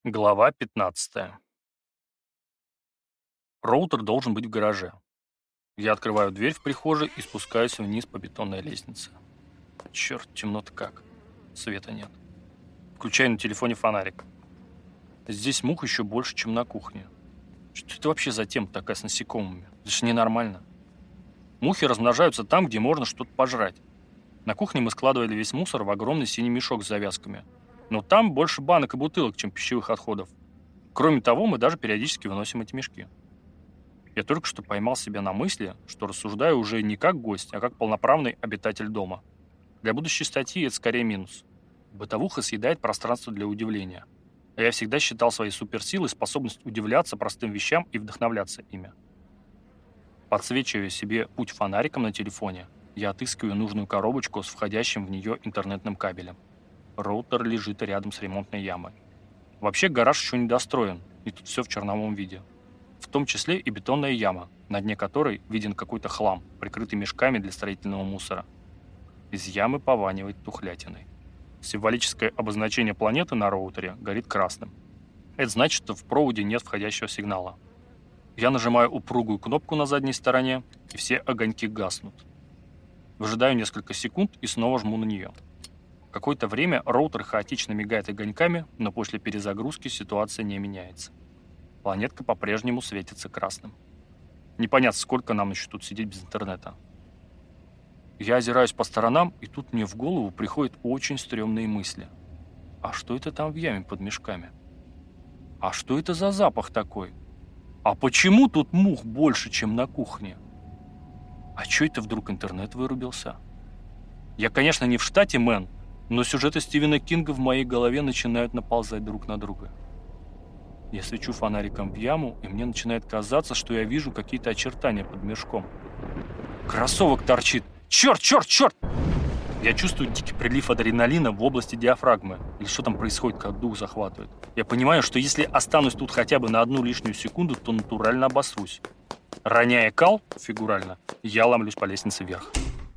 Глава 15. Роутер должен быть в гараже. Я открываю дверь в прихожей и спускаюсь вниз по бетонной лестнице. Черт, темно-то как. Света нет. Включаю на телефоне фонарик. Здесь мух еще больше, чем на кухне. Что это вообще за тема такая с насекомыми? Это же ненормально. Мухи размножаются там, где можно что-то пожрать. На кухне мы складывали весь мусор в огромный синий мешок с завязками. Но там больше банок и бутылок, чем пищевых отходов. Кроме того, мы даже периодически выносим эти мешки. Я только что поймал себя на мысли, что рассуждаю уже не как гость, а как полноправный обитатель дома. Для будущей статьи это скорее минус. Бытовуха съедает пространство для удивления. А я всегда считал своей суперсилой способность удивляться простым вещам и вдохновляться ими. Подсвечивая себе путь фонариком на телефоне, я отыскиваю нужную коробочку с входящим в нее интернетным кабелем. Роутер лежит рядом с ремонтной ямой. Вообще гараж еще не достроен, и тут все в черновом виде. В том числе и бетонная яма, на дне которой виден какой-то хлам, прикрытый мешками для строительного мусора. Из ямы пованивает тухлятиной. Символическое обозначение планеты на роутере горит красным. Это значит, что в проводе нет входящего сигнала. Я нажимаю упругую кнопку на задней стороне, и все огоньки гаснут. Выжидаю несколько секунд и снова жму на нее. Какое-то время роутер хаотично мигает огоньками, но после перезагрузки ситуация не меняется. Планетка по-прежнему светится красным. Непонятно, сколько нам еще тут сидеть без интернета. Я озираюсь по сторонам, и тут мне в голову приходят очень стрёмные мысли. А что это там в яме под мешками? А что это за запах такой? А почему тут мух больше, чем на кухне? А чё это вдруг интернет вырубился? Я, конечно, не в штате Мэн, но сюжеты Стивена Кинга в моей голове начинают наползать друг на друга. Я свечу фонариком в яму, и мне начинает казаться, что я вижу какие-то очертания под мешком. Кроссовок торчит. Черт, черт, черт! Я чувствую дикий прилив адреналина в области диафрагмы. Или что там происходит, как дух захватывает. Я понимаю, что если останусь тут хотя бы на одну лишнюю секунду, то натурально обосрусь. Роняя кал, фигурально, я ломлюсь по лестнице вверх.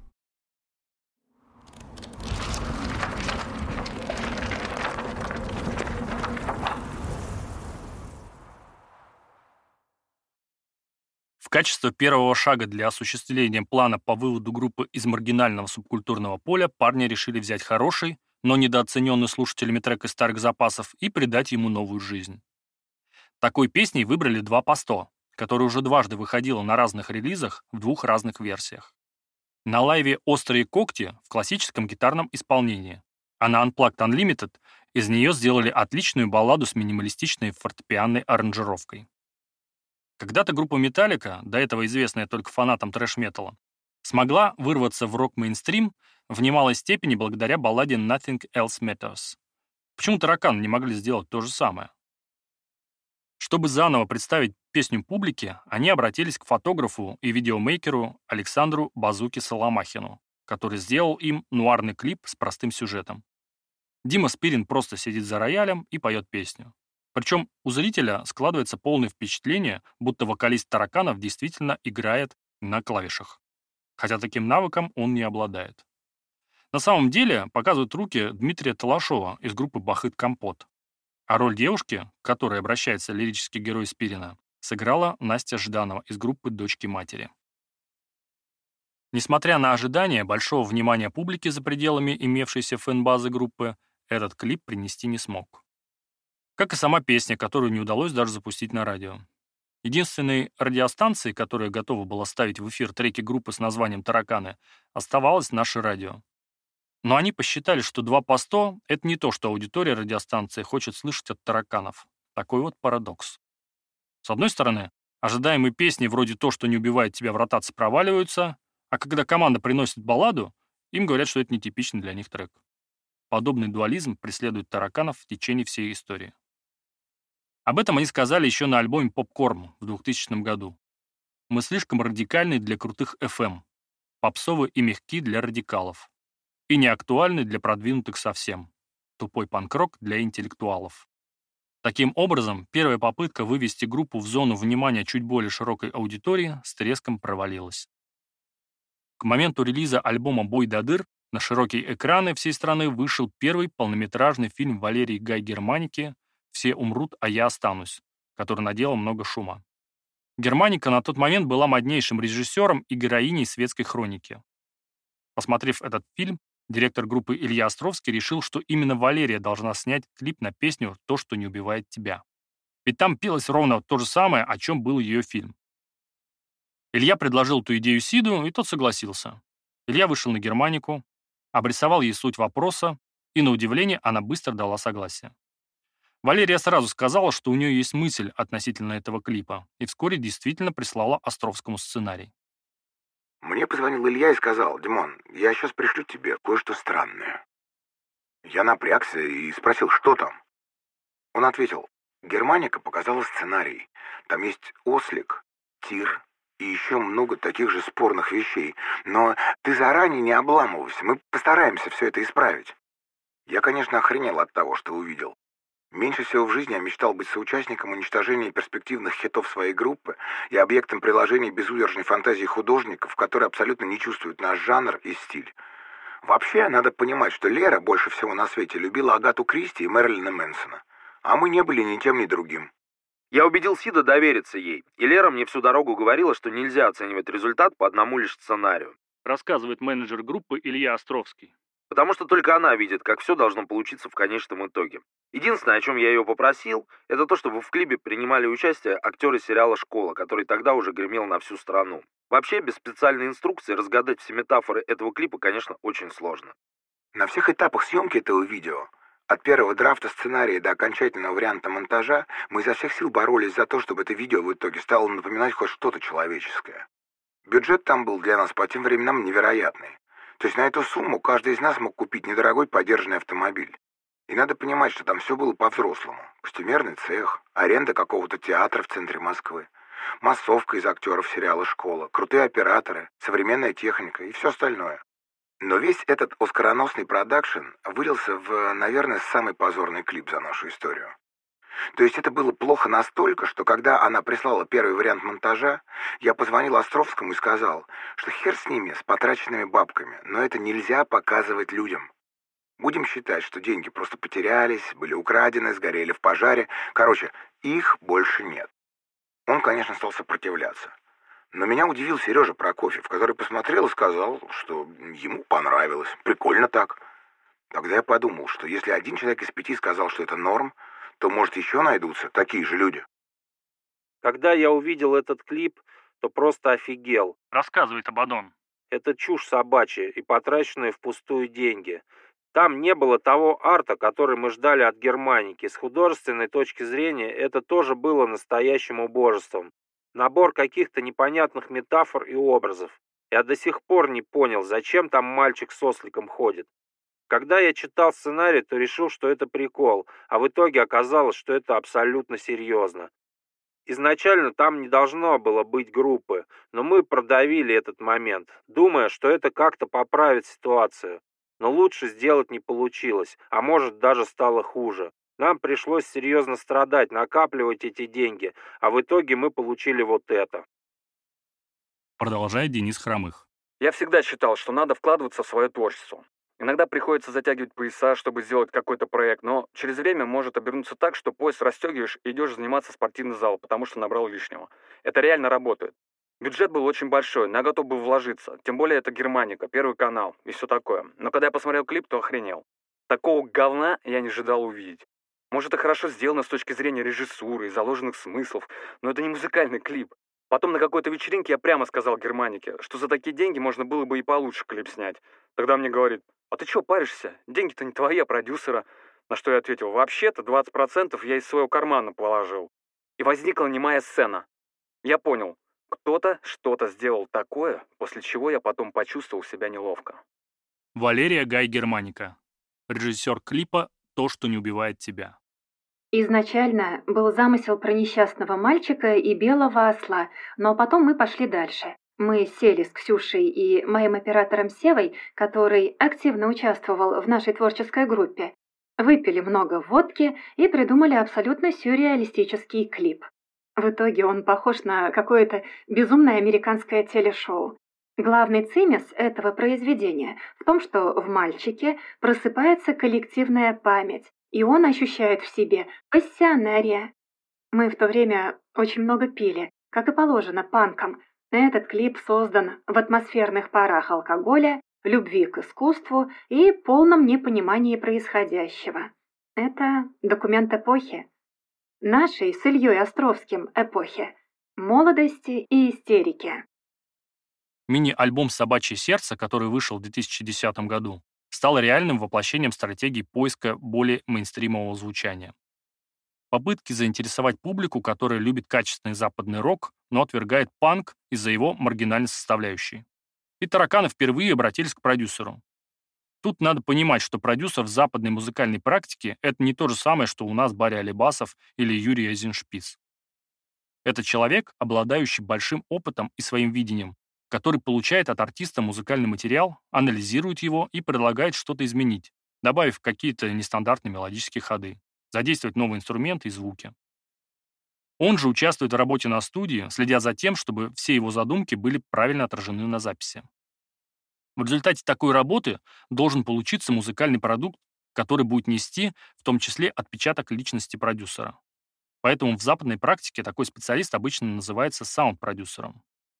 В качестве первого шага для осуществления плана по выводу группы из маргинального субкультурного поля парни решили взять хороший, но недооцененный слушателями трек из старых запасов и придать ему новую жизнь. Такой песней выбрали два посто, которая уже дважды выходила на разных релизах в двух разных версиях. На лайве «Острые когти» в классическом гитарном исполнении, а на Unplugged Unlimited из нее сделали отличную балладу с минималистичной фортепианной аранжировкой. Когда-то группа Metallica, до этого известная только фанатам трэш-металла, смогла вырваться в рок-мейнстрим в немалой степени благодаря балладе Nothing Else Matters. Почему тараканы не могли сделать то же самое? Чтобы заново представить песню публике, они обратились к фотографу и видеомейкеру Александру «Базуки» Соломахину, который сделал им нуарный клип с простым сюжетом. Дима Спирин просто сидит за роялем и поет песню. Причем у зрителя складывается полное впечатление, будто вокалист тараканов действительно играет на клавишах. Хотя таким навыком он не обладает. На самом деле показывают руки Дмитрия Талашова из группы «Бахыт Компот». А роль девушки, к которой обращается лирический герой Спирина, сыграла Настя Жданова из группы «Дочки матери». Несмотря на ожидания большого внимания публики за пределами имевшейся фэн-базы группы, этот клип принести не смог. Как и сама песня, которую не удалось даже запустить на радио. Единственной радиостанцией, которая готова была ставить в эфир треки группы с названием «Тараканы», оставалось наше радио. Но они посчитали, что два по 100 — это не то, что аудитория радиостанции хочет слышать от тараканов. Такой вот парадокс. С одной стороны, ожидаемые песни вроде «То, что не убивает тебя в ротации» проваливаются, а когда команда приносит балладу, им говорят, что это нетипичный для них трек. Подобный дуализм преследует тараканов в течение всей истории. Об этом они сказали еще на альбоме «Попкорн» в 2000 году. Мы слишком радикальны для крутых FM, попсовы и мягки для радикалов, и не актуальны для продвинутых совсем. Тупой панк-рок для интеллектуалов. Таким образом, первая попытка вывести группу в зону внимания чуть более широкой аудитории с треском провалилась. К моменту релиза альбома «Бой до дыр» на широкие экраны всей страны вышел первый полнометражный фильм Валерии Гай Германики «Все умрут, а я останусь», который наделал много шума. Германика на тот момент была моднейшим режиссером и героиней светской хроники. Посмотрев этот фильм, директор группы Илья Островский решил, что именно Валерия должна снять клип на песню «То, что не убивает тебя». Ведь там пелось ровно то же самое, о чем был ее фильм. Илья предложил эту идею Сиду, и тот согласился. Илья вышел на Германику, обрисовал ей суть вопроса, и, на удивление, она быстро дала согласие. Валерия сразу сказала, что у нее есть мысль относительно этого клипа, и вскоре действительно прислала Островскому сценарий. Мне позвонил Илья и сказал: «Димон, я сейчас пришлю тебе кое-что странное». Я напрягся и спросил, что там. Он ответил: «Германика показала сценарий. Там есть ослик, тир и еще много таких же спорных вещей. Но ты заранее не обламывайся, мы постараемся все это исправить». Я, конечно, охренел от того, что увидел. Меньше всего в жизни я мечтал быть соучастником уничтожения перспективных хитов своей группы и объектом приложения безудержной фантазии художников, которые абсолютно не чувствуют наш жанр и стиль. Вообще, надо понимать, что Лера больше всего на свете любила Агату Кристи и Мэрилина Мэнсона. А мы не были ни тем, ни другим. Я убедил Сида довериться ей, и Лера мне всю дорогу говорила, что нельзя оценивать результат по одному лишь сценарию. Рассказывает менеджер группы Илья Островский. Потому что только она видит, как все должно получиться в конечном итоге. Единственное, о чем я ее попросил, это то, чтобы в клипе принимали участие актеры сериала «Школа», который тогда уже гремел на всю страну. Вообще, без специальной инструкции разгадать все метафоры этого клипа, конечно, очень сложно. На всех этапах съемки этого видео, от первого драфта сценария до окончательного варианта монтажа, мы изо всех сил боролись за то, чтобы это видео в итоге стало напоминать хоть что-то человеческое. Бюджет там был для нас по тем временам невероятный. То есть на эту сумму каждый из нас мог купить недорогой подержанный автомобиль. И надо понимать, что там все было по-взрослому. Костюмерный цех, аренда какого-то театра в центре Москвы, массовка из актеров сериала «Школа», крутые операторы, современная техника и все остальное. Но весь этот оскароносный продакшн вылился в, наверное, самый позорный клип за нашу историю. То есть это было плохо настолько, что когда она прислала первый вариант монтажа, я позвонил Островскому и сказал, что хер с ними, с потраченными бабками, но это нельзя показывать людям. Будем считать, что деньги просто потерялись, были украдены, сгорели в пожаре. Короче, их больше нет. Он, конечно, стал сопротивляться. Но меня удивил Сережа Прокофьев, который посмотрел и сказал, что ему понравилось. Прикольно так. Тогда я подумал, что если один человек из 5 сказал, что это норм, то, может, еще найдутся такие же люди. Когда я увидел этот клип, то просто офигел. Рассказывает Абадон. Это чушь собачья и потраченные впустую деньги. Там не было того арта, который мы ждали от Германики. С художественной точки зрения это тоже было настоящим убожеством. Набор каких-то непонятных метафор и образов. Я до сих пор не понял, зачем там мальчик с осликом ходит. Когда я читал сценарий, то решил, что это прикол, а в итоге оказалось, что это абсолютно серьезно. Изначально там не должно было быть группы, но мы продавили этот момент, думая, что это как-то поправит ситуацию. Но лучше сделать не получилось, а может даже стало хуже. Нам пришлось серьезно страдать, накапливать эти деньги, а в итоге мы получили вот это. Продолжает Денис Хромых. Я всегда считал, что надо вкладываться в свое творчество. Иногда приходится затягивать пояса, чтобы сделать какой-то проект, но через время может обернуться так, что пояс расстегиваешь и идешь заниматься в спортивный зал, потому что набрал лишнего. Это реально работает. Бюджет был очень большой, но я готов был вложиться. Тем более это Германика, Первый канал и все такое. Но когда я посмотрел клип, то охренел. Такого говна я не ожидал увидеть. Может, это хорошо сделано с точки зрения режиссуры и заложенных смыслов, но это не музыкальный клип. Потом на какой-то вечеринке я прямо сказал Германике, что за такие деньги можно было бы и получше клип снять. Тогда мне говорит: «А ты чё паришься? Деньги-то не твои, а продюсера». На что я ответил: «Вообще-то 20% я из своего кармана положил». И возникла немая сцена. Я понял, кто-то что-то сделал такое, после чего я потом почувствовал себя неловко. Валерия Гай Германика. Режиссер клипа «То, что не убивает тебя». Изначально был замысел про несчастного мальчика и белого осла, но потом мы пошли дальше. Мы сели с Ксюшей и моим оператором Севой, который активно участвовал в нашей творческой группе. Выпили много водки и придумали абсолютно сюрреалистический клип. В итоге он похож на какое-то безумное американское телешоу. Главный цимес этого произведения в том, что в мальчике просыпается коллективная память, и он ощущает в себе пассионария. Мы в то время очень много пили, как и положено панкам. Этот клип создан в атмосферных парах алкоголя, любви к искусству и полном непонимании происходящего. Это документ эпохи. Нашей с Ильей Островским эпохи. Молодости и истерики. Мини-альбом «Собачье сердце», который вышел в 2010 году, стал реальным воплощением стратегии поиска более мейнстримового звучания. Попытки заинтересовать публику, которая любит качественный западный рок, но отвергает панк из-за его маргинальной составляющей. И тараканы впервые обратились к продюсеру. Тут надо понимать, что продюсер в западной музыкальной практике — это не то же самое, что у нас Барри Алибасов или Юрий Эйзеншпис. Это человек, обладающий большим опытом и своим видением, который получает от артиста музыкальный материал, анализирует его и предлагает что-то изменить, добавив какие-то нестандартные мелодические ходы, задействовать новые инструменты и звуки. Он же участвует в работе на студии, следя за тем, чтобы все его задумки были правильно отражены на записи. В результате такой работы должен получиться музыкальный продукт, который будет нести, в том числе, отпечаток личности продюсера. Поэтому в западной практике такой специалист обычно называется саунд-продюсером.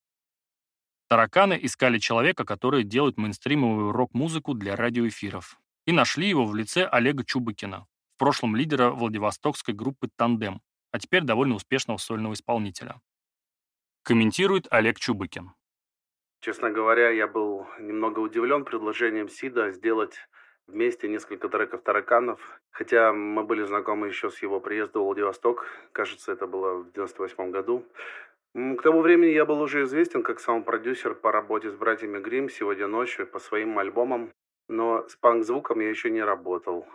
Тараканы искали человека, который делает мейнстримовую рок-музыку для радиоэфиров, и нашли его в лице Олега Чубыкина, в прошлом лидера владивостокской группы «Тандем», а теперь довольно успешного сольного исполнителя. Комментирует Олег Чубыкин. Честно говоря, я был немного удивлен предложением Сида сделать вместе несколько треков «Тараканов», хотя мы были знакомы еще с его приезда в Владивосток, кажется, это было в 98 году. К тому времени я был уже известен как саунд-продюсер по работе с братьями Гримм «Сегодня ночью» по своим альбомам, но с панк-звуком я еще не работал.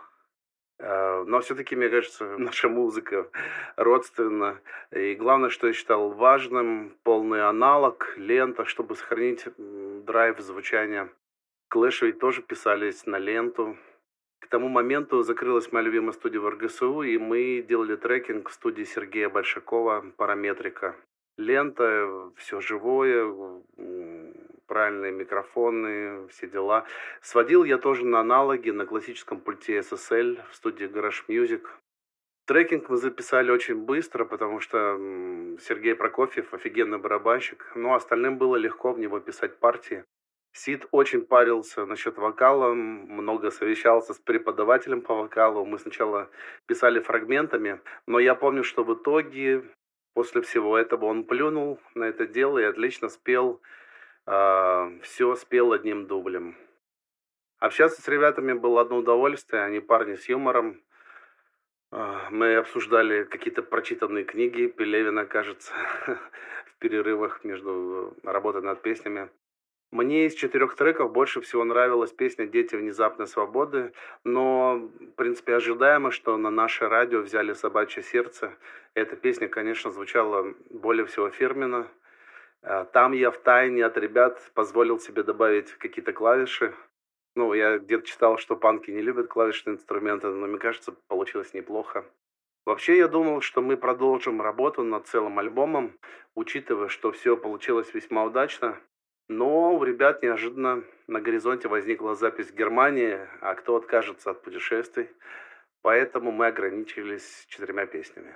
Но все-таки, мне кажется, наша музыка родственна. И главное, что я считал важным, полный аналог, лента, чтобы сохранить драйв звучания. Клэш ведь тоже писались на ленту. К тому моменту закрылась моя любимая студия в РГСУ, и мы делали трекинг в студии Сергея Большакова «Параметрика». Лента, все живое, правильные микрофоны, все дела. Сводил я тоже на аналоги на классическом пульте SSL в студии Garage Music. Трекинг мы записали очень быстро, потому что Сергей Прокофьев офигенный барабанщик, но остальным было легко в него писать партии. Сид очень парился насчет вокала, много совещался с преподавателем по вокалу. Мы сначала писали фрагментами, но я помню, что в итоге, после всего этого, он плюнул на это дело и отлично спел. Все спел одним дублем. Общаться с ребятами было одно удовольствие, они парни с юмором. Мы обсуждали какие-то прочитанные книги Пелевина, кажется, в перерывах между работой над песнями. Мне из 4 треков больше всего нравилась песня «Дети внезапной свободы», но, в принципе, ожидаемо, что на наше радио взяли «Собачье сердце». Эта песня, конечно, звучала более всего фирменно. Там я втайне от ребят позволил себе добавить какие-то клавиши. Ну, я где-то читал, что панки не любят клавишные инструменты, но мне кажется, получилось неплохо. Вообще, я думал, что мы продолжим работу над целым альбомом, учитывая, что все получилось весьма удачно. Но у ребят неожиданно на горизонте возникла запись в Германии, а кто откажется от путешествий. Поэтому мы ограничились 4 песнями.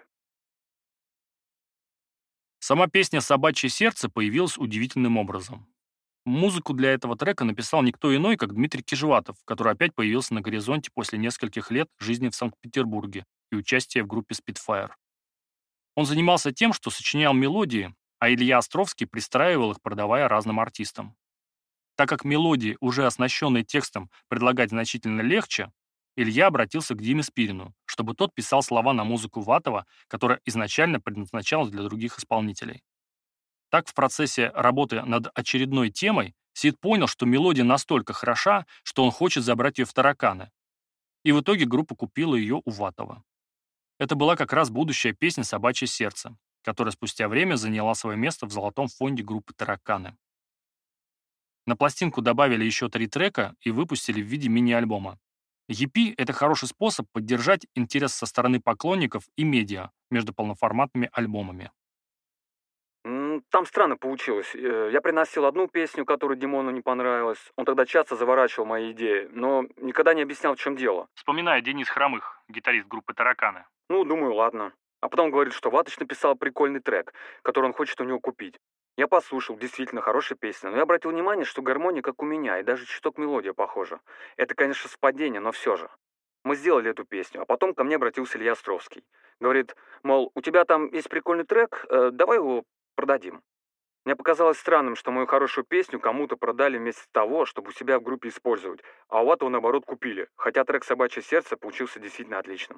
Сама песня «Собачье сердце» появилась удивительным образом. Музыку для этого трека написал никто иной, как Дмитрий Кижеватов, который опять появился на горизонте после нескольких лет жизни в Санкт-Петербурге и участия в группе Spitfire. Он занимался тем, что сочинял мелодии, а Илья Островский пристраивал их, продавая разным артистам. Так как мелодии, уже оснащенные текстом, предлагать значительно легче, Илья обратился к Диме Спирину, чтобы тот писал слова на музыку Ватова, которая изначально предназначалась для других исполнителей. Так, в процессе работы над очередной темой Сид понял, что мелодия настолько хороша, что он хочет забрать ее в «Тараканы». И в итоге группа купила ее у Ватова. Это была как раз будущая песня «Собачье сердце», которая спустя время заняла свое место в золотом фонде группы «Тараканы». На пластинку добавили еще 3 трека и выпустили в виде мини-альбома. EP — это хороший способ поддержать интерес со стороны поклонников и медиа между полноформатными альбомами. там странно получилось. Я приносил одну песню, которая Димону не понравилась. Он тогда часто заворачивал мои идеи, но никогда не объяснял, в чем дело. Вспоминаю Денис Хромых, гитарист группы «Тараканы». Ну, думаю, ладно. А потом говорит, что Ватыч написал прикольный трек, который он хочет у него купить. Я послушал, действительно хорошая песня, но я обратил внимание, что гармония как у меня, и даже чуток мелодия похожа. Это, конечно, совпадение, но все же. Мы сделали эту песню, а потом ко мне обратился Илья Островский. Говорит, мол, у тебя там есть прикольный трек, давай его продадим. Мне показалось странным, что мою хорошую песню кому-то продали вместо того, чтобы у себя в группе использовать, а у этого, наоборот, купили, хотя трек «Собачье сердце» получился действительно отличным.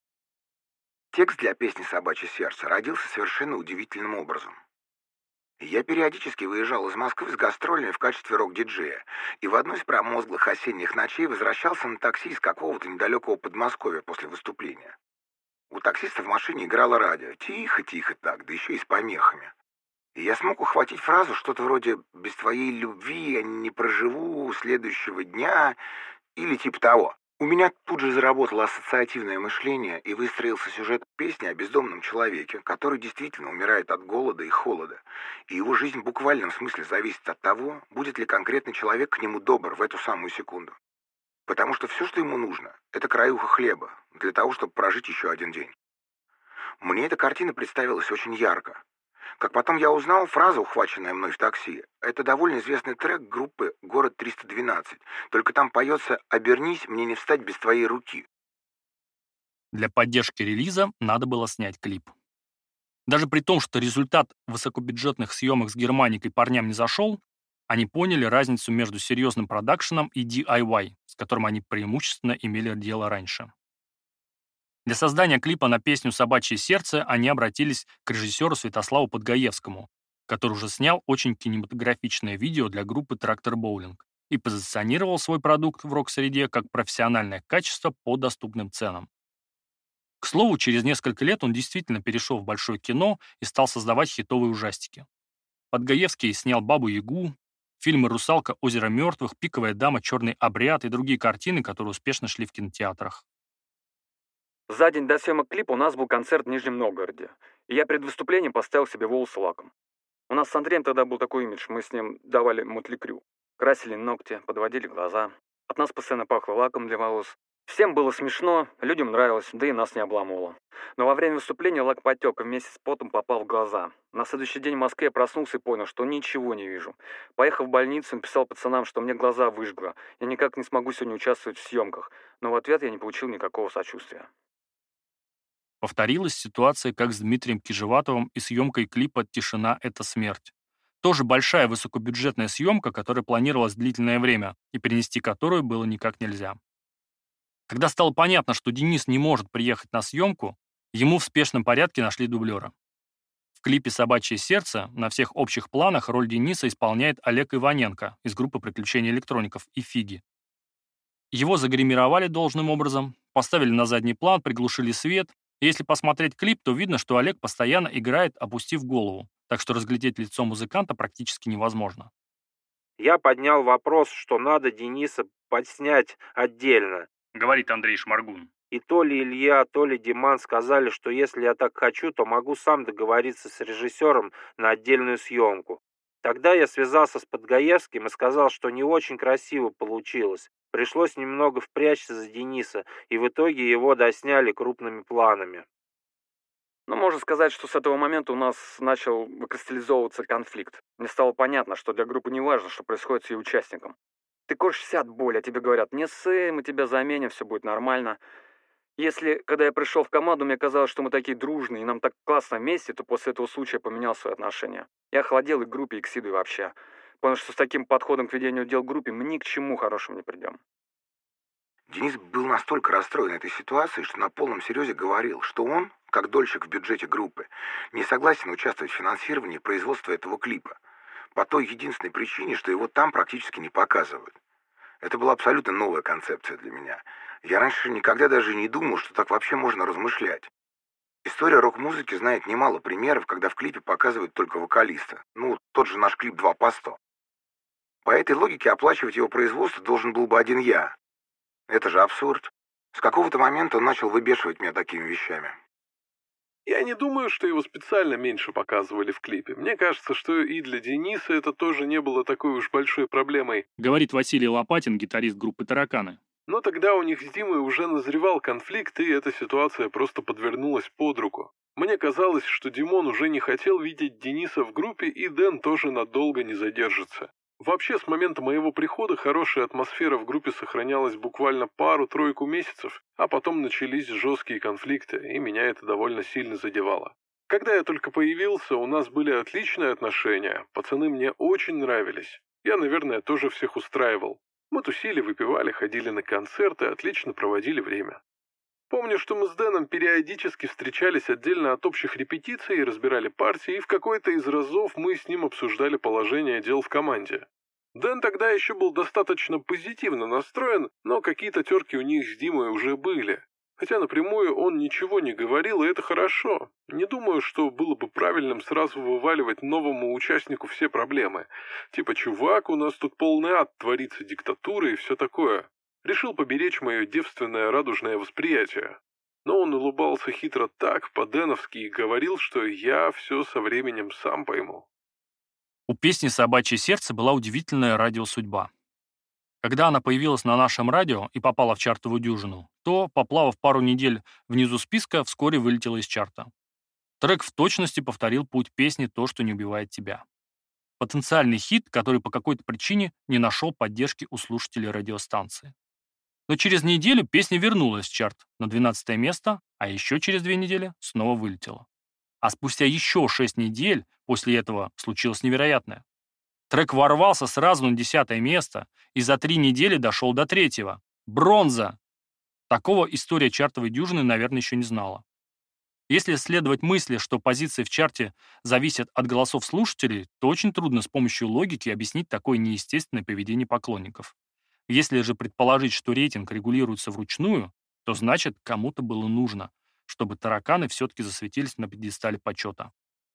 Текст для песни «Собачье сердце» родился совершенно удивительным образом. Я периодически выезжал из Москвы с гастролями в качестве рок-диджея, и в одну из промозглых осенних ночей возвращался на такси из какого-то недалекого Подмосковья после выступления. У таксиста в машине играло радио. Тихо-тихо так, да еще и с помехами. И я смог ухватить фразу что-то вроде «без твоей любви я не проживу следующего дня» или типа того. У меня тут же заработало ассоциативное мышление и выстроился сюжет песни о бездомном человеке, который действительно умирает от голода и холода, и его жизнь в буквальном смысле зависит от того, будет ли конкретный человек к нему добр в эту самую секунду. Потому что все, что ему нужно, это краюха хлеба для того, чтобы прожить еще один день. Мне эта картина представилась очень ярко. Как потом я узнал, фраза, ухваченная мной в такси, это довольно известный трек группы «Город 312». Только там поется «Обернись, мне не встать без твоей руки». Для поддержки релиза надо было снять клип. Даже при том, что результат высокобюджетных съемок с Германикой парням не зашел, они поняли разницу между серьезным продакшеном и DIY, с которым они преимущественно имели дело раньше. Для создания клипа на песню «Собачье сердце» они обратились к режиссеру Святославу Подгаевскому, который уже снял очень кинематографичное видео для группы «Трактор Боулинг» и позиционировал свой продукт в рок-среде как профессиональное качество по доступным ценам. К слову, через несколько лет он действительно перешел в большое кино и стал создавать хитовые ужастики. Подгаевский снял «Бабу-Ягу», фильмы «Русалка. Озеро мертвых», «Пиковая дама», «Черный обряд» и другие картины, которые успешно шли в кинотеатрах. За день до съемок клипа у нас был концерт в Нижнем Новгороде, и я перед выступлением поставил себе волосы лаком. У нас с Андреем тогда был такой имидж, мы с ним давали Мотли Крю. Красили ногти, подводили глаза. От нас постоянно пахло лаком для волос. Всем было смешно, людям нравилось, да и нас не обламывало. Но во время выступления лак потек, и вместе с потом попал в глаза. На следующий день в Москве я проснулся и понял, что ничего не вижу. Поехав в больницу, написал пацанам, что мне глаза выжгло. Я никак не смогу сегодня участвовать в съемках. Но в ответ я не получил никакого сочувствия. Повторилась ситуация, как с Дмитрием Кижеватовым и съемкой клипа «Тишина – это смерть». Тоже большая высокобюджетная съемка, которая планировалась длительное время, и перенести которую было никак нельзя. Когда стало понятно, что Денис не может приехать на съемку, ему в спешном порядке нашли дублера. В клипе «Собачье сердце» на всех общих планах роль Дениса исполняет Олег Иваненко из группы «Приключения электроников» и «Фиги». Его загримировали должным образом, поставили на задний план, приглушили свет. И если посмотреть клип, то видно, что Олег постоянно играет, опустив голову, так что разглядеть лицо музыканта практически невозможно. Я поднял вопрос, что надо Дениса подснять отдельно. Говорит Андрей Шмаргун. И то ли Илья, то ли Диман сказали, что если я так хочу, то могу сам договориться с режиссером на отдельную съемку. Тогда я связался с Подгаевским и сказал, что не очень красиво получилось. Пришлось немного впрячься за Дениса, и в итоге его досняли крупными планами. Ну, можно сказать, что с этого момента у нас начал выкристаллизовываться конфликт. Мне стало понятно, что для группы не важно, что происходит с ее участником. Ты корчишься от боли, а тебе говорят, не ссы, мы тебя заменим, все будет нормально. Если, когда я пришел в команду, мне казалось, что мы такие дружные, и нам так классно вместе, то после этого случая поменял свои отношения. Я охладел и к группе, и к Сиду, и вообще. Понял, что с таким подходом к ведению дел в группе мы ни к чему хорошему не придем. Денис был настолько расстроен этой ситуацией, что на полном серьезе говорил, что он, как дольщик в бюджете группы, не согласен участвовать в финансировании производства этого клипа. По той единственной причине, что его там практически не показывают. Это была абсолютно новая концепция для меня. Я раньше никогда даже не думал, что так вообще можно размышлять. История рок-музыки знает немало примеров, когда в клипе показывают только вокалиста. Ну, тот же наш клип «2 по 100». По этой логике оплачивать его производство должен был бы один я. Это же абсурд. С какого-то момента он начал выбешивать меня такими вещами. Я не думаю, что его специально меньше показывали в клипе. Мне кажется, что и для Дениса это тоже не было такой уж большой проблемой. Говорит Василий Лопатин, гитарист группы «Тараканы». Но тогда у них с Димой уже назревал конфликт, и эта ситуация просто подвернулась под руку. Мне казалось, что Димон уже не хотел видеть Дениса в группе, и Дэн тоже надолго не задержится. Вообще, с момента моего прихода хорошая атмосфера в группе сохранялась буквально пару-тройку месяцев, а потом начались жесткие конфликты, и меня это довольно сильно задевало. Когда я только появился, у нас были отличные отношения, пацаны мне очень нравились. Я, наверное, тоже всех устраивал. Мы тусили, выпивали, ходили на концерты, отлично проводили время. Помню, что мы с Дэном периодически встречались отдельно от общих репетиций и разбирали партии, и в какой-то из разов мы с ним обсуждали положение дел в команде. Дэн тогда еще был достаточно позитивно настроен, но какие-то терки у них с Димой уже были. Хотя напрямую он ничего не говорил, и это хорошо. Не думаю, что было бы правильным сразу вываливать новому участнику все проблемы. Типа, чувак, у нас тут полный ад творится, диктатура и все такое. Решил поберечь мое девственное радужное восприятие. Но он улыбался хитро так, по-дэновски, и говорил, что я все со временем сам пойму. У песни «Собачье сердце» была удивительная радиосудьба. Когда она появилась на нашем радио и попала в чартовую дюжину, то, поплавав пару недель внизу списка, вскоре вылетела из чарта. Трек в точности повторил путь песни «То, что не убивает тебя». Потенциальный хит, который по какой-то причине не нашел поддержки у слушателей радиостанции. Но через неделю песня вернулась в чарт на 12 место, а еще через 2 недели снова вылетела. А спустя еще 6 недель после этого случилось невероятное. Трек ворвался сразу на 10 место и за 3 недели дошел до 3-го. Бронза! Такого история чартовой дюжины, наверное, еще не знала. Если следовать мысли, что позиции в чарте зависят от голосов слушателей, то очень трудно с помощью логики объяснить такое неестественное поведение поклонников. Если же предположить, что рейтинг регулируется вручную, то значит, кому-то было нужно, чтобы тараканы все-таки засветились на пьедестале почета.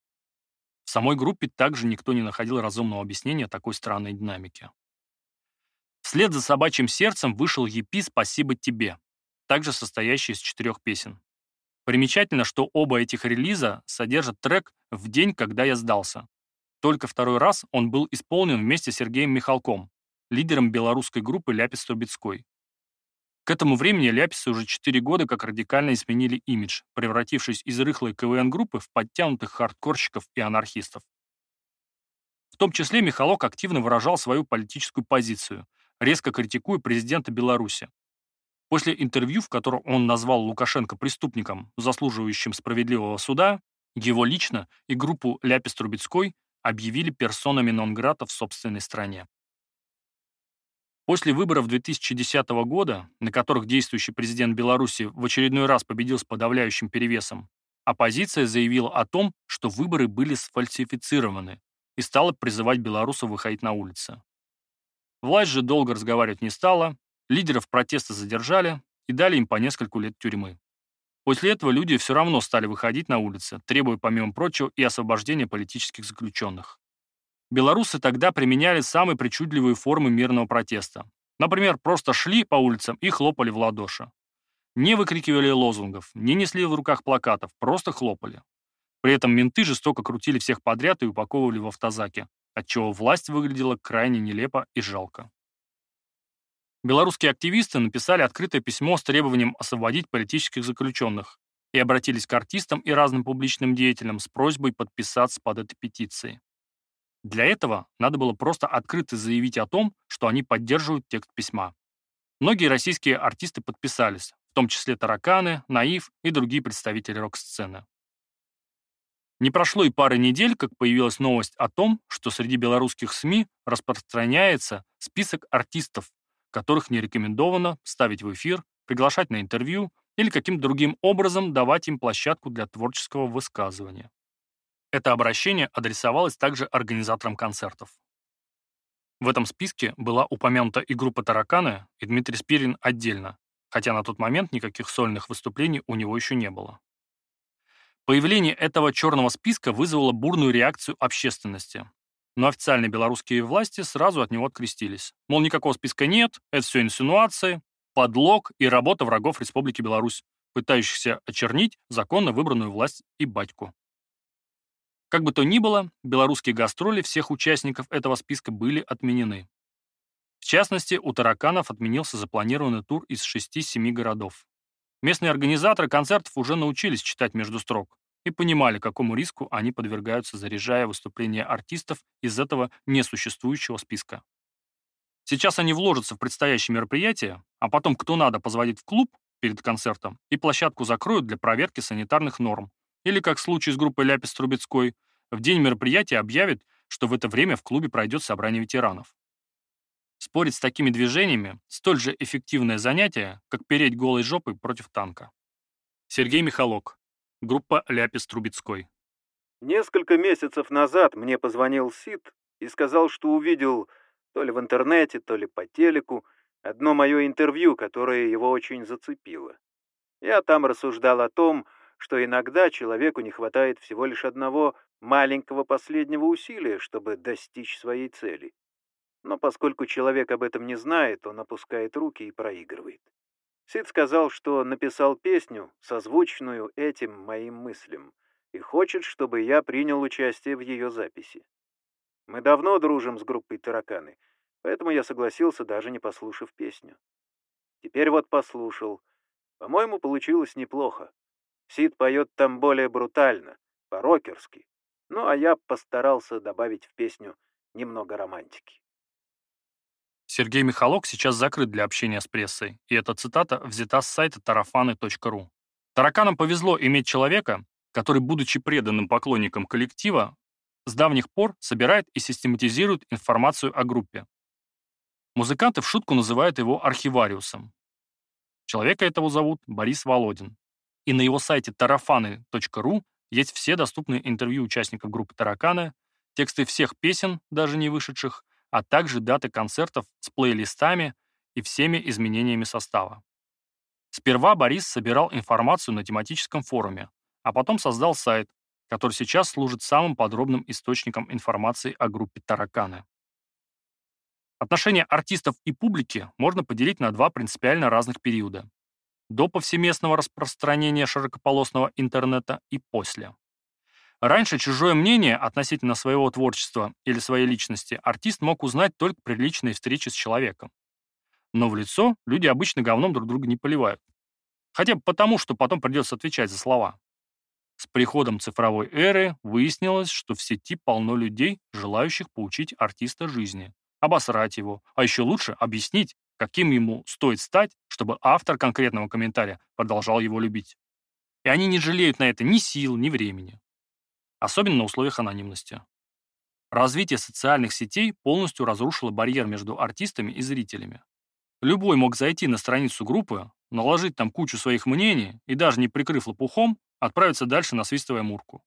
В самой группе также никто не находил разумного объяснения такой странной динамики. Вслед за «Собачьим сердцем» вышел EP «Спасибо тебе», также состоящий из 4 песен. Примечательно, что оба этих релиза содержат трек «В день, когда я сдался». Только второй раз он был исполнен вместе с Сергеем Михалком, лидером белорусской группы «Ляпис-Трубецкой». К этому времени ляписы уже 4 года как радикально изменили имидж, превратившись из рыхлой КВН-группы в подтянутых хардкорщиков и анархистов. В том числе Михалок активно выражал свою политическую позицию, резко критикуя президента Беларуси. После интервью, в котором он назвал Лукашенко преступником, заслуживающим справедливого суда, его лично и группу «Ляпис-Трубецкой» объявили персонами нон-грата в собственной стране. После выборов 2010 года, на которых действующий президент Беларуси в очередной раз победил с подавляющим перевесом, оппозиция заявила о том, что выборы были сфальсифицированы и стала призывать белорусов выходить на улицы. Власть же долго разговаривать не стала, лидеров протеста задержали и дали им по нескольку лет тюрьмы. После этого люди все равно стали выходить на улицы, требуя, помимо прочего, и освобождения политических заключенных. Белорусы тогда применяли самые причудливые формы мирного протеста. Например, просто шли по улицам и хлопали в ладоши. Не выкрикивали лозунгов, не несли в руках плакатов, просто хлопали. При этом менты жестоко крутили всех подряд и упаковывали в автозаки, отчего власть выглядела крайне нелепо и жалко. Белорусские активисты написали открытое письмо с требованием освободить политических заключенных и обратились к артистам и разным публичным деятелям с просьбой подписаться под этой петицией. Для этого надо было просто открыто заявить о том, что они поддерживают текст письма. Многие российские артисты подписались, в том числе «Тараканы», «Наив» и другие представители рок-сцены. Не прошло и пары недель, как появилась новость о том, что среди белорусских СМИ распространяется список артистов, которых не рекомендовано ставить в эфир, приглашать на интервью или каким-то другим образом давать им площадку для творческого высказывания. Это обращение адресовалось также организаторам концертов. В этом списке была упомянута и группа «Тараканы», и Дмитрий Спирин отдельно, хотя на тот момент никаких сольных выступлений у него еще не было. Появление этого черного списка вызвало бурную реакцию общественности, но официальные белорусские власти сразу от него открестились. Мол, никакого списка нет, это все инсинуации, подлог и работа врагов Республики Беларусь, пытающихся очернить законно выбранную власть и батьку. Как бы то ни было, белорусские гастроли всех участников этого списка были отменены. В частности, у тараканов отменился запланированный тур из 6-7 городов. Местные организаторы концертов уже научились читать между строк и понимали, какому риску они подвергаются, заряжая выступления артистов из этого несуществующего списка. Сейчас они вложатся в предстоящее мероприятие, а потом кто надо позвонит в клуб перед концертом и площадку закроют для проверки санитарных норм. Или, как в случае с группой Ляпис-Трубецкой, в день мероприятия объявят, что в это время в клубе пройдет собрание ветеранов. Спорить с такими движениями – столь же эффективное занятие, как переть голой жопой против танка. Сергей Михалок, группа Ляпис-Трубецкой. Несколько месяцев назад мне позвонил Сид и сказал, что увидел то ли в интернете, то ли по телеку одно мое интервью, которое его очень зацепило. Я там рассуждал о том, что иногда человеку не хватает всего лишь одного маленького последнего усилия, чтобы достичь своей цели. Но поскольку человек об этом не знает, он опускает руки и проигрывает. Сид сказал, что написал песню, созвучную этим моим мыслям, и хочет, чтобы я принял участие в ее записи. Мы давно дружим с группой «Тараканы», поэтому я согласился, даже не послушав песню. Теперь вот послушал. По-моему, получилось неплохо. Сид поет там более брутально, по-рокерски. Ну, а я постарался добавить в песню немного романтики. Сергей Михалок сейчас закрыт для общения с прессой, и эта цитата взята с сайта tarafаны.ru. Тараканам повезло иметь человека, который, будучи преданным поклонником коллектива, с давних пор собирает и систематизирует информацию о группе. Музыканты в шутку называют его архивариусом. Человека этого зовут Борис Володин. И на его сайте tarafаны.ru есть все доступные интервью участников группы «Тараканы», тексты всех песен, даже не вышедших, а также даты концертов с плейлистами и всеми изменениями состава. Сперва Борис собирал информацию на тематическом форуме, а потом создал сайт, который сейчас служит самым подробным источником информации о группе «Тараканы». Отношения артистов и публики можно поделить на два принципиально разных периода. До повсеместного распространения широкополосного интернета и после. Раньше чужое мнение относительно своего творчества или своей личности артист мог узнать только при личной встрече с человеком. Но в лицо люди обычно говном друг друга не поливают. Хотя бы потому, что потом придется отвечать за слова. С приходом цифровой эры выяснилось, что в сети полно людей, желающих поучить артиста жизни, обосрать его, а еще лучше объяснить, каким ему стоит стать, чтобы автор конкретного комментария продолжал его любить. И они не жалеют на это ни сил, ни времени. Особенно на условиях анонимности. Развитие социальных сетей полностью разрушило барьер между артистами и зрителями. Любой мог зайти на страницу группы, наложить там кучу своих мнений и, даже не прикрыв лопухом, отправиться дальше, насвистывая мурку.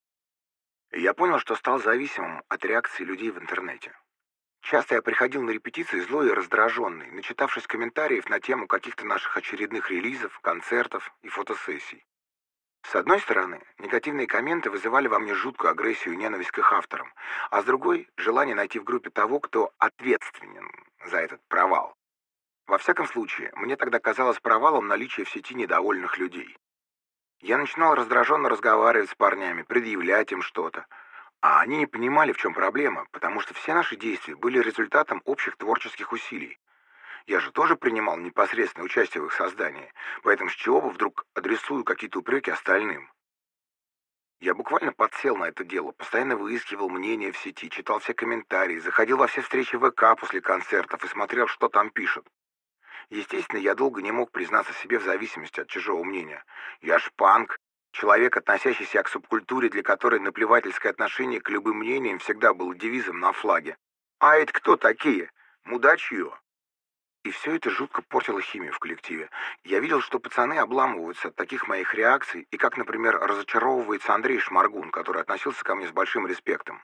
Я понял, что стал зависимым от реакции людей в интернете. Часто я приходил на репетиции злой и раздраженный, начитавшись комментариев на тему каких-то наших очередных релизов, концертов и фотосессий. С одной стороны, негативные комменты вызывали во мне жуткую агрессию и ненависть к их авторам, а с другой – желание найти в группе того, кто ответственен за этот провал. Во всяком случае, мне тогда казалось провалом наличие в сети недовольных людей. Я начинал раздраженно разговаривать с парнями, предъявлять им что-то, а они не понимали, в чем проблема, потому что все наши действия были результатом общих творческих усилий. Я же тоже принимал непосредственное участие в их создании, поэтому с чего бы вдруг адресую какие-то упреки остальным? Я буквально подсел на это дело, постоянно выискивал мнения в сети, читал все комментарии, заходил во все встречи ВК после концертов и смотрел, что там пишут. Естественно, я долго не мог признаться себе в зависимости от чужого мнения. Я ж панк, человек, относящийся к субкультуре, для которой наплевательское отношение к любым мнениям всегда было девизом на флаге. А это кто такие? Мудачье. И все это жутко портило химию в коллективе. Я видел, что пацаны обламываются от таких моих реакций, и как, например, разочаровывается Андрей Шмаргун, который относился ко мне с большим респектом.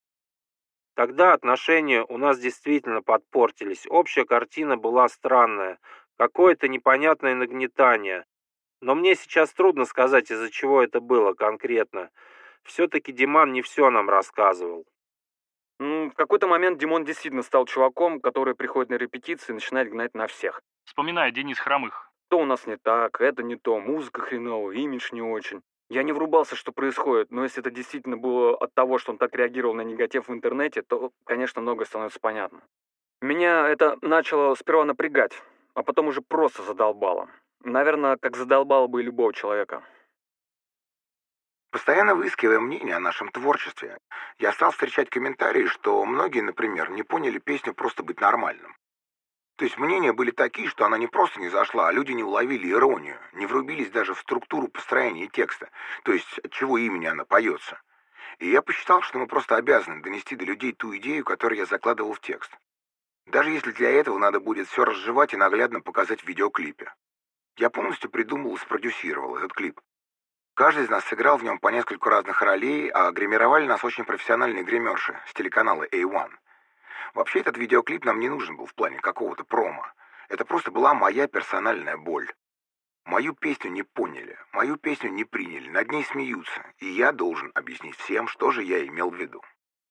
Тогда отношения у нас действительно подпортились. Общая картина была странная. Какое-то непонятное нагнетание. Но мне сейчас трудно сказать, из-за чего это было конкретно. Все-таки Диман не все нам рассказывал. В какой-то момент Димон действительно стал чуваком, который приходит на репетиции и начинает гнать на всех. Вспоминает Денис Хромых. То у нас не так, это не то, музыка хреновая, имидж не очень. Я не врубался, что происходит, но если это действительно было от того, что он так реагировал на негатив в интернете, то, конечно, многое становится понятно. Меня это начало сперва напрягать, а потом уже просто задолбало. Наверное, как задолбало бы и любого человека. Постоянно выискивая мнение о нашем творчестве, я стал встречать комментарии, что многие, например, не поняли песню «Просто быть нормальным». То есть мнения были такие, что она не просто не зашла, а люди не уловили иронию, не врубились даже в структуру построения текста, то есть от чего имени она поется. И я посчитал, что мы просто обязаны донести до людей ту идею, которую я закладывал в текст. Даже если для этого надо будет все разжевать и наглядно показать в видеоклипе. Я полностью придумал и спродюсировал этот клип. Каждый из нас сыграл в нем по нескольку разных ролей, а гримировали нас очень профессиональные гримерши с телеканала A1. Вообще этот видеоклип нам не нужен был в плане какого-то промо. Это просто была моя персональная боль. Мою песню не поняли, мою песню не приняли, над ней смеются, и я должен объяснить всем, что же я имел в виду.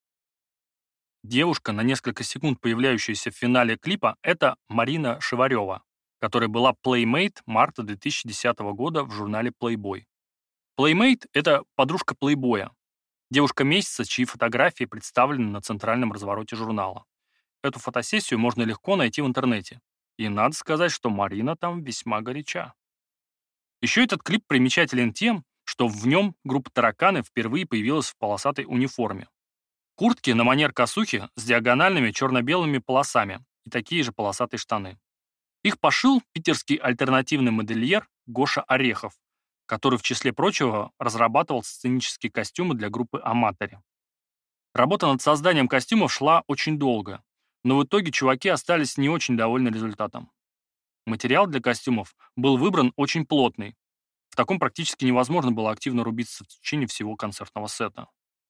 Девушка, на несколько секунд появляющаяся в финале клипа, это Марина Шеварева, которая была Playmate марта 2010 года в журнале Playboy. Playmate — это подружка Playboy, девушка месяца, чьи фотографии представлены на центральном развороте журнала. Эту фотосессию можно легко найти в интернете. И надо сказать, что Марина там весьма горяча. Еще этот клип примечателен тем, что в нем группа «Тараканы» впервые появилась в полосатой униформе. Куртки на манер косухи с диагональными черно-белыми полосами и такие же полосатые штаны. Их пошил питерский альтернативный модельер Гоша Орехов, который, в числе прочего, разрабатывал сценические костюмы для группы «Аматори». Работа над созданием костюмов шла очень долго, но в итоге чуваки остались не очень довольны результатом. Материал для костюмов был выбран очень плотный. В таком практически невозможно было активно рубиться в течение всего концертного сета.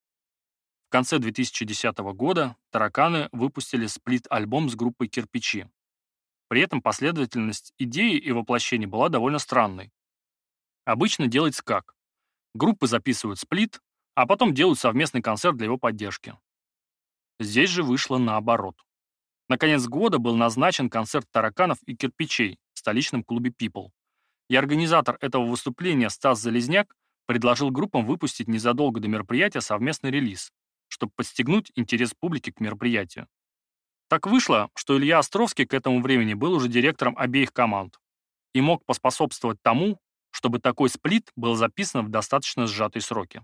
В конце 2010 года «Тараканы» выпустили сплит-альбом с группой «Кирпичи». При этом последовательность идеи и воплощения была довольно странной. Обычно делается как? Группы записывают сплит, а потом делают совместный концерт для его поддержки. Здесь же вышло наоборот. На конец года был назначен концерт «Тараканов» и «Кирпичей» в столичном клубе People. И организатор этого выступления Стас Залезняк предложил группам выпустить незадолго до мероприятия совместный релиз, чтобы подстегнуть интерес публики к мероприятию. Так вышло, что Илья Островский к этому времени был уже директором обеих команд и мог поспособствовать тому, чтобы такой сплит был записан в достаточно сжатые сроки.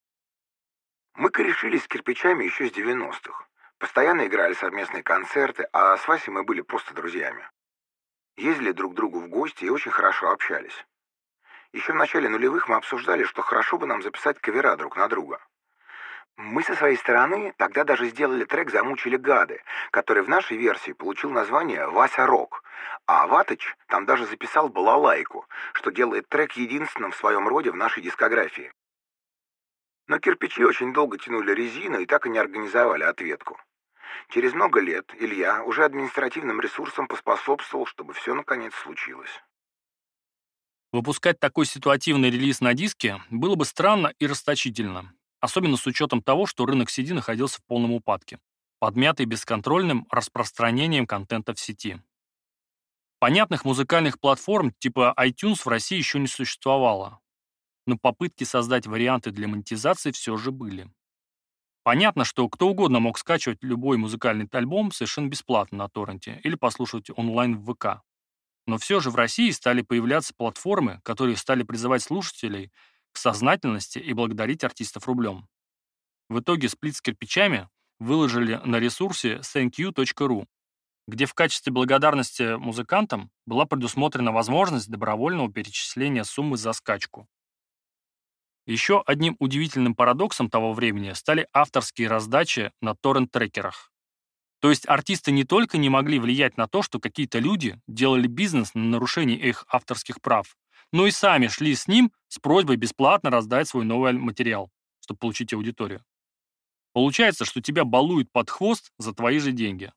Мы корешились с «Кирпичами» еще с 90-х. Постоянно играли совместные концерты, а с Васей мы были просто друзьями. Ездили друг к другу в гости и очень хорошо общались. Еще в начале нулевых мы обсуждали, что хорошо бы нам записать кавера друг на друга. Мы со своей стороны тогда даже сделали трек «Замучили гады», который в нашей версии получил название «Вася Рок», а Ватыч там даже записал балалайку, что делает трек единственным в своем роде в нашей дискографии. Но «Кирпичи» очень долго тянули резину и так и не организовали ответку. Через много лет Илья уже административным ресурсом поспособствовал, чтобы все наконец случилось. Выпускать такой ситуативный релиз на диске было бы странно и расточительно, особенно с учетом того, что рынок CD находился в полном упадке, подмятый бесконтрольным распространением контента в сети. Понятных музыкальных платформ типа iTunes в России еще не существовало, но попытки создать варианты для монетизации все же были. Понятно, что кто угодно мог скачивать любой музыкальный альбом совершенно бесплатно на торренте или послушать онлайн в ВК. Но все же в России стали появляться платформы, которые стали призывать слушателей к сознательности и благодарить артистов рублем. В итоге сплит с «Кирпичами» выложили на ресурсе thankyou.ru, где в качестве благодарности музыкантам была предусмотрена возможность добровольного перечисления суммы за скачку. Еще одним удивительным парадоксом того времени стали авторские раздачи на торрент-трекерах. То есть артисты не только не могли влиять на то, что какие-то люди делали бизнес на нарушении их авторских прав, но и сами шли с ним с просьбой бесплатно раздать свой новый материал, чтобы получить аудиторию. Получается, что тебя балуют под хвост за твои же деньги.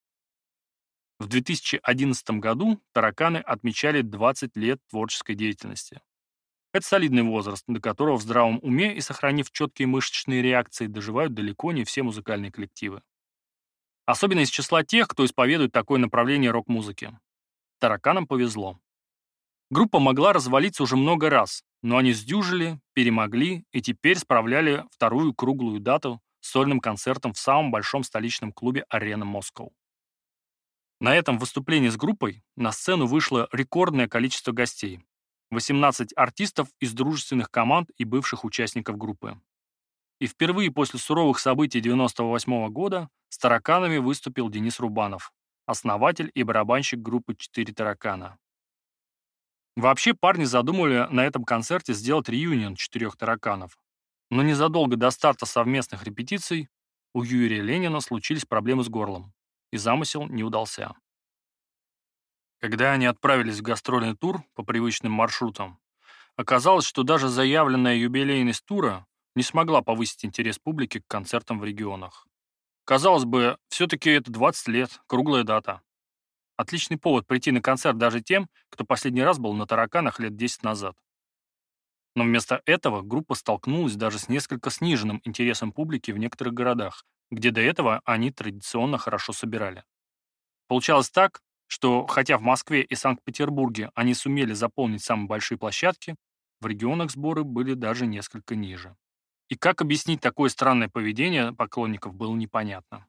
В 2011 году «Тараканы» отмечали 20 лет творческой деятельности. Это солидный возраст, до которого в здравом уме и сохранив четкие мышечные реакции доживают далеко не все музыкальные коллективы. Особенно из числа тех, кто исповедует такое направление рок-музыки. «Тараканам» повезло. Группа могла развалиться уже много раз, но они сдюжили, перемогли и теперь справляли вторую круглую дату с сольным концертом в самом большом столичном клубе «Арена Москва». На этом выступлении с группой на сцену вышло рекордное количество гостей. 18 артистов из дружественных команд и бывших участников группы. И впервые после суровых событий 1998 года с «Тараканами» выступил Денис Рубанов, основатель и барабанщик группы «Четыре таракана». Вообще парни задумали на этом концерте сделать реюнион «Четырех тараканов». Но незадолго до старта совместных репетиций у Юрия Ленина случились проблемы с горлом, и замысел не удался. Когда они отправились в гастрольный тур по привычным маршрутам, оказалось, что даже заявленная юбилейность тура не смогла повысить интерес публики к концертам в регионах. Казалось бы, все-таки это 20 лет, круглая дата. Отличный повод прийти на концерт даже тем, кто последний раз был на «Тараканах» лет 10 назад. Но вместо этого группа столкнулась даже с несколько сниженным интересом публики в некоторых городах, где до этого они традиционно хорошо собирали. Получалось так, что хотя в Москве и Санкт-Петербурге они сумели заполнить самые большие площадки, в регионах сборы были даже несколько ниже. И как объяснить такое странное поведение поклонников, было непонятно.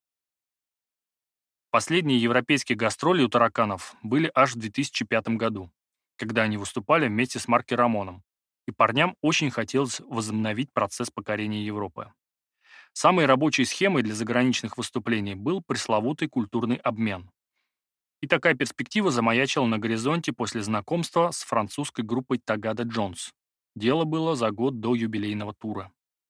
Последние европейские гастроли у «Тараканов» были аж в 2005 году, когда они выступали вместе с Марки Рамоном, и парням очень хотелось возобновить процесс покорения Европы. Самой рабочей схемой для заграничных выступлений был пресловутый культурный обмен. И такая перспектива замаячила на горизонте после знакомства с французской группой Tagada Jones. Дело было за год до юбилейного тура.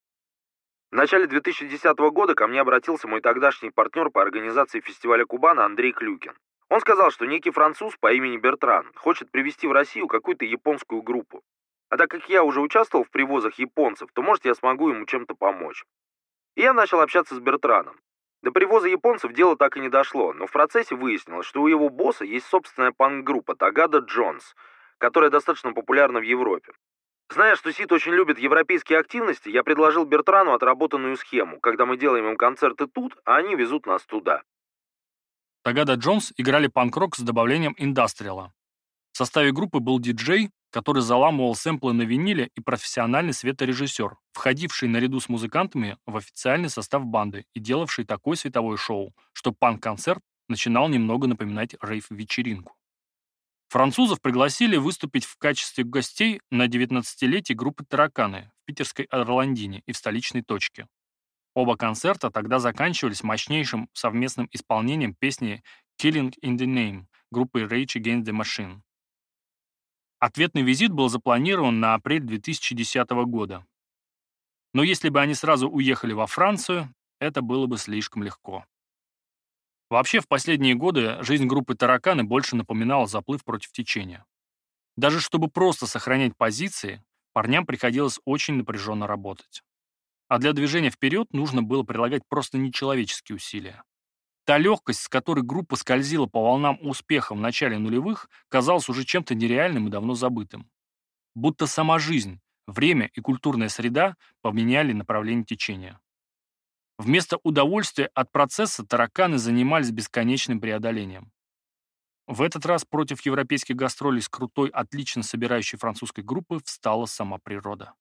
В начале 2010 года ко мне обратился мой тогдашний партнер по организации фестиваля Кубана Андрей Клюкин. Он сказал, что некий француз по имени Бертран хочет привезти в Россию какую-то японскую группу. А так как я уже участвовал в привозах японцев, то, может, я смогу ему чем-то помочь. И я начал общаться с Бертраном. До привоза японцев дело так и не дошло, но в процессе выяснилось, что у его босса есть собственная панк-группа Tagada Jones, которая достаточно популярна в Европе. Зная, что Сид очень любит европейские активности, я предложил Бертрану отработанную схему, когда мы делаем им концерты тут, а они везут нас туда. Tagada Jones играли панк-рок с добавлением индастриала. В составе группы был диджей, который заламывал сэмплы на виниле, и профессиональный светорежиссер, входивший наряду с музыкантами в официальный состав банды и делавший такое световое шоу, что панк-концерт начинал немного напоминать рейв-вечеринку. Французов пригласили выступить в качестве гостей на 19-летие группы «Тараканы» в питерской Орландине и в столичной «Точке». Оба концерта тогда заканчивались мощнейшим совместным исполнением песни «Killing in the Name» группы Rage Against the Machine. Ответный визит был запланирован на апрель 2010 года. Но если бы они сразу уехали во Францию, это было бы слишком легко. Вообще, в последние годы жизнь группы «Тараканы» больше напоминала заплыв против течения. Даже чтобы просто сохранять позиции, парням приходилось очень напряженно работать. А для движения вперед нужно было прилагать просто нечеловеческие усилия. Та легкость, с которой группа скользила по волнам успеха в начале нулевых, казалась уже чем-то нереальным и давно забытым. Будто сама жизнь, время и культурная среда поменяли направление течения. Вместо удовольствия от процесса «Тараканы» занимались бесконечным преодолением. В этот раз против европейских гастролей с крутой, отлично собирающей французской группы встала сама природа.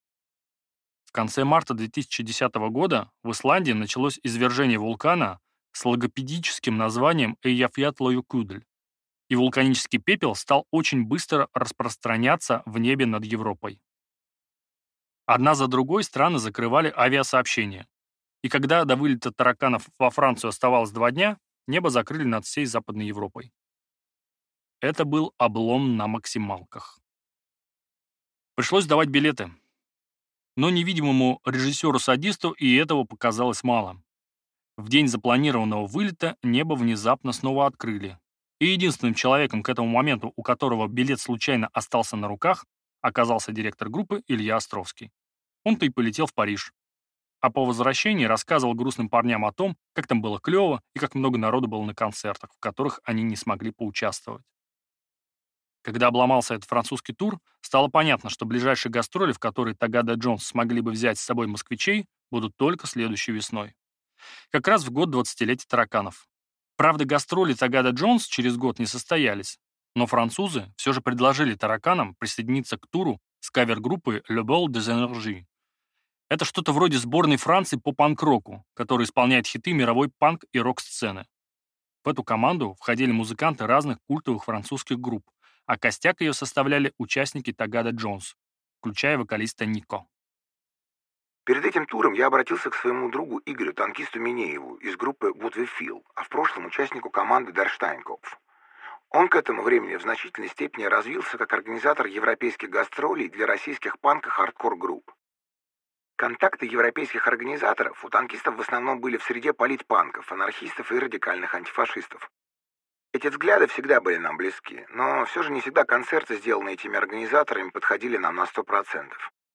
В конце марта 2010 года в Исландии началось извержение вулкана с логопедическим названием Eyjafjallajökull, и вулканический пепел стал очень быстро распространяться в небе над Европой. Одна за другой страны закрывали авиасообщения. И когда до вылета «Тараканов» во Францию оставалось 2 дня, небо закрыли над всей Западной Европой. Это был облом на максималках. Пришлось сдавать билеты. Но невидимому режиссеру-садисту и этого показалось мало. В день запланированного вылета небо внезапно снова открыли. И единственным человеком к этому моменту, у которого билет случайно остался на руках, оказался директор группы Илья Островский. Он-то и полетел в Париж. А по возвращении рассказывал грустным парням о том, как там было клево и как много народу было на концертах, в которых они не смогли поучаствовать. Когда обломался этот французский тур, стало понятно, что ближайшие гастроли, в которые Tagada Jones смогли бы взять с собой москвичей, будут только следующей весной. Как раз в год 20-летия «Тараканов». Правда, гастроли Tagada Jones через год не состоялись. Но французы все же предложили тараканам присоединиться к туру с кавер-группы Le Bal des Energies. Это что-то вроде сборной Франции по панк-року, которая исполняет хиты мировой панк и рок-сцены. В эту команду входили музыканты разных культовых французских групп, а костяк ее составляли участники Тагада Джонс, включая вокалиста Нико. Перед этим туром я обратился к своему другу Игорю, танкисту Минееву из группы What We Feel, а в прошлом участнику команды Der Steinkopf. Он к этому времени в значительной степени развился как организатор европейских гастролей для российских панк- и хардкор-групп. Контакты европейских организаторов у танкистов в основном были в среде политпанков, анархистов и радикальных антифашистов. Эти взгляды всегда были нам близки, но все же не всегда концерты, сделанные этими организаторами, подходили нам на 100%.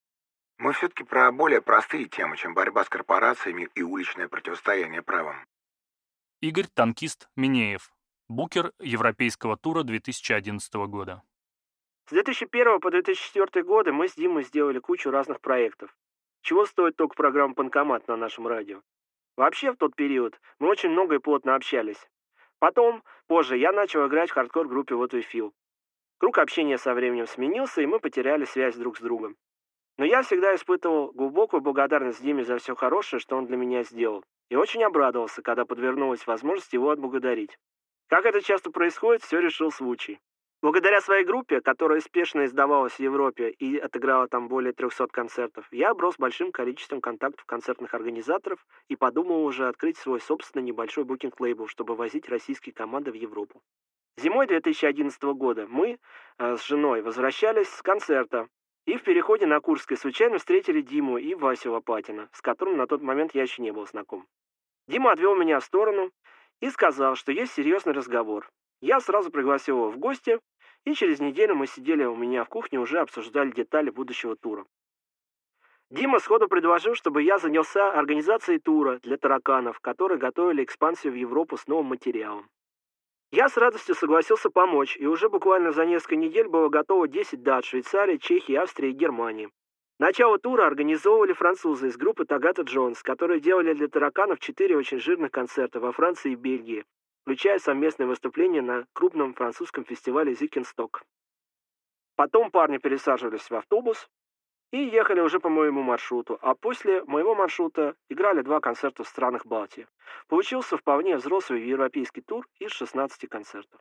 Мы все-таки про более простые темы, чем борьба с корпорациями и уличное противостояние правым. Игорь Танкист Минеев, букер европейского тура 2011 года. С 2001 по 2004 годы мы с Димой сделали кучу разных проектов. Чего стоит только программа «Банкомат» на нашем радио. Вообще, в тот период мы очень много и плотно общались. Потом, позже, я начал играть в хардкор-группе What We Feel. Круг общения со временем сменился, и мы потеряли связь друг с другом. Но я всегда испытывал глубокую благодарность Диме за все хорошее, что он для меня сделал. И очень обрадовался, когда подвернулась возможность его отблагодарить. Как это часто происходит, все решил случай. Благодаря своей группе, которая успешно издавалась в Европе и отыграла там более 300 концертов, я оброс большим количеством контактов концертных организаторов и подумал уже открыть свой собственный небольшой букинг-лейбл, чтобы возить российские команды в Европу. Зимой 2011 года мы с женой возвращались с концерта и в переходе на Курской случайно встретили Диму и Васю Лопатина, с которым на тот момент я еще не был знаком. Дима отвел меня в сторону и сказал, что есть серьезный разговор. Я сразу пригласил его в гости, и через неделю мы сидели у меня в кухне, уже обсуждали детали будущего тура. Дима сходу предложил, чтобы я занялся организацией тура для тараканов, которые готовили экспансию в Европу с новым материалом. Я с радостью согласился помочь, и уже буквально за несколько недель было готово 10 дат Швейцарии, Чехии, Австрии и Германии. Начало тура организовывали французы из группы Тагада Джонс, которые делали для тараканов 4 очень жирных концерта во Франции и Бельгии, включая совместное выступление на крупном французском фестивале Зикенсток. Потом парни пересаживались в автобус и ехали уже по моему маршруту, а после моего маршрута играли 2 концерта в странах Балтии. Получился вполне взрослый европейский тур из 16 концертов.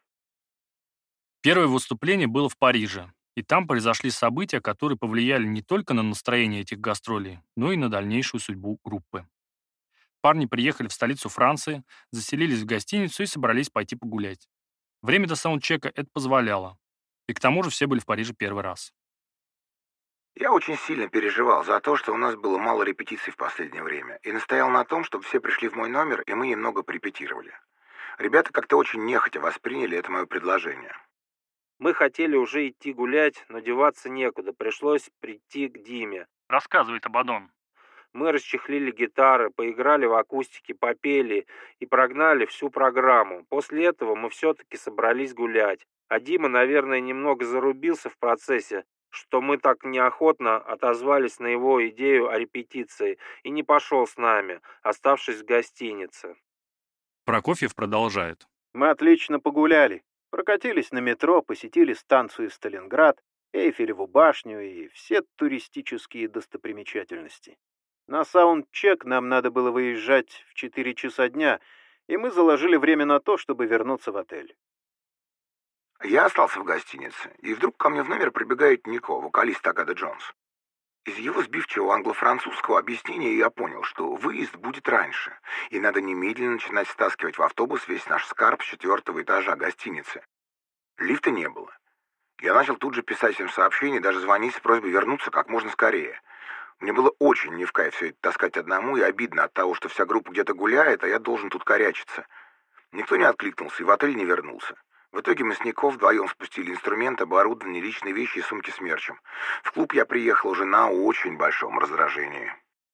Первое выступление было в Париже, и там произошли события, которые повлияли не только на настроение этих гастролей, но и на дальнейшую судьбу группы. Парни приехали в столицу Франции, заселились в гостиницу и собрались пойти погулять. Время до саундчека это позволяло. И к тому же все были в Париже первый раз. Я очень сильно переживал за то, что у нас было мало репетиций в последнее время, и настоял на том, чтобы все пришли в мой номер, и мы немного порепетировали. Ребята как-то очень нехотя восприняли это мое предложение. Мы хотели уже идти гулять, но деваться некуда, пришлось прийти к Диме. Рассказывает Абадон. Мы расчехлили гитары, поиграли в акустике, попели и прогнали всю программу. После этого мы все-таки собрались гулять. А Дима, наверное, немного зарубился в процессе, что мы так неохотно отозвались на его идею о репетиции и не пошел с нами, оставшись в гостинице. Прокофьев продолжает. Мы отлично погуляли. Прокатились на метро, посетили станцию Сталинград, Эйфелеву башню и все туристические достопримечательности. На саундчек нам надо было выезжать в 4 часа дня, и мы заложили время на то, чтобы вернуться в отель. Я остался в гостинице, и вдруг ко мне в номер прибегает Нико, вокалист Тагада Джонс. Из его сбивчивого англо-французского объяснения я понял, что выезд будет раньше, и надо немедленно начинать стаскивать в автобус весь наш скарб с 4-го этажа гостиницы. Лифта не было. Я начал тут же писать им сообщения, даже звонить с просьбой вернуться как можно скорее. Мне было очень не в кайф все это таскать одному, и обидно от того, что вся группа где-то гуляет, а я должен тут корячиться. Никто не откликнулся и в отель не вернулся. В итоге мы с Нико вдвоем спустили инструмент, оборудование, личные вещи и сумки с мерчем. В клуб я приехал уже на очень большом раздражении.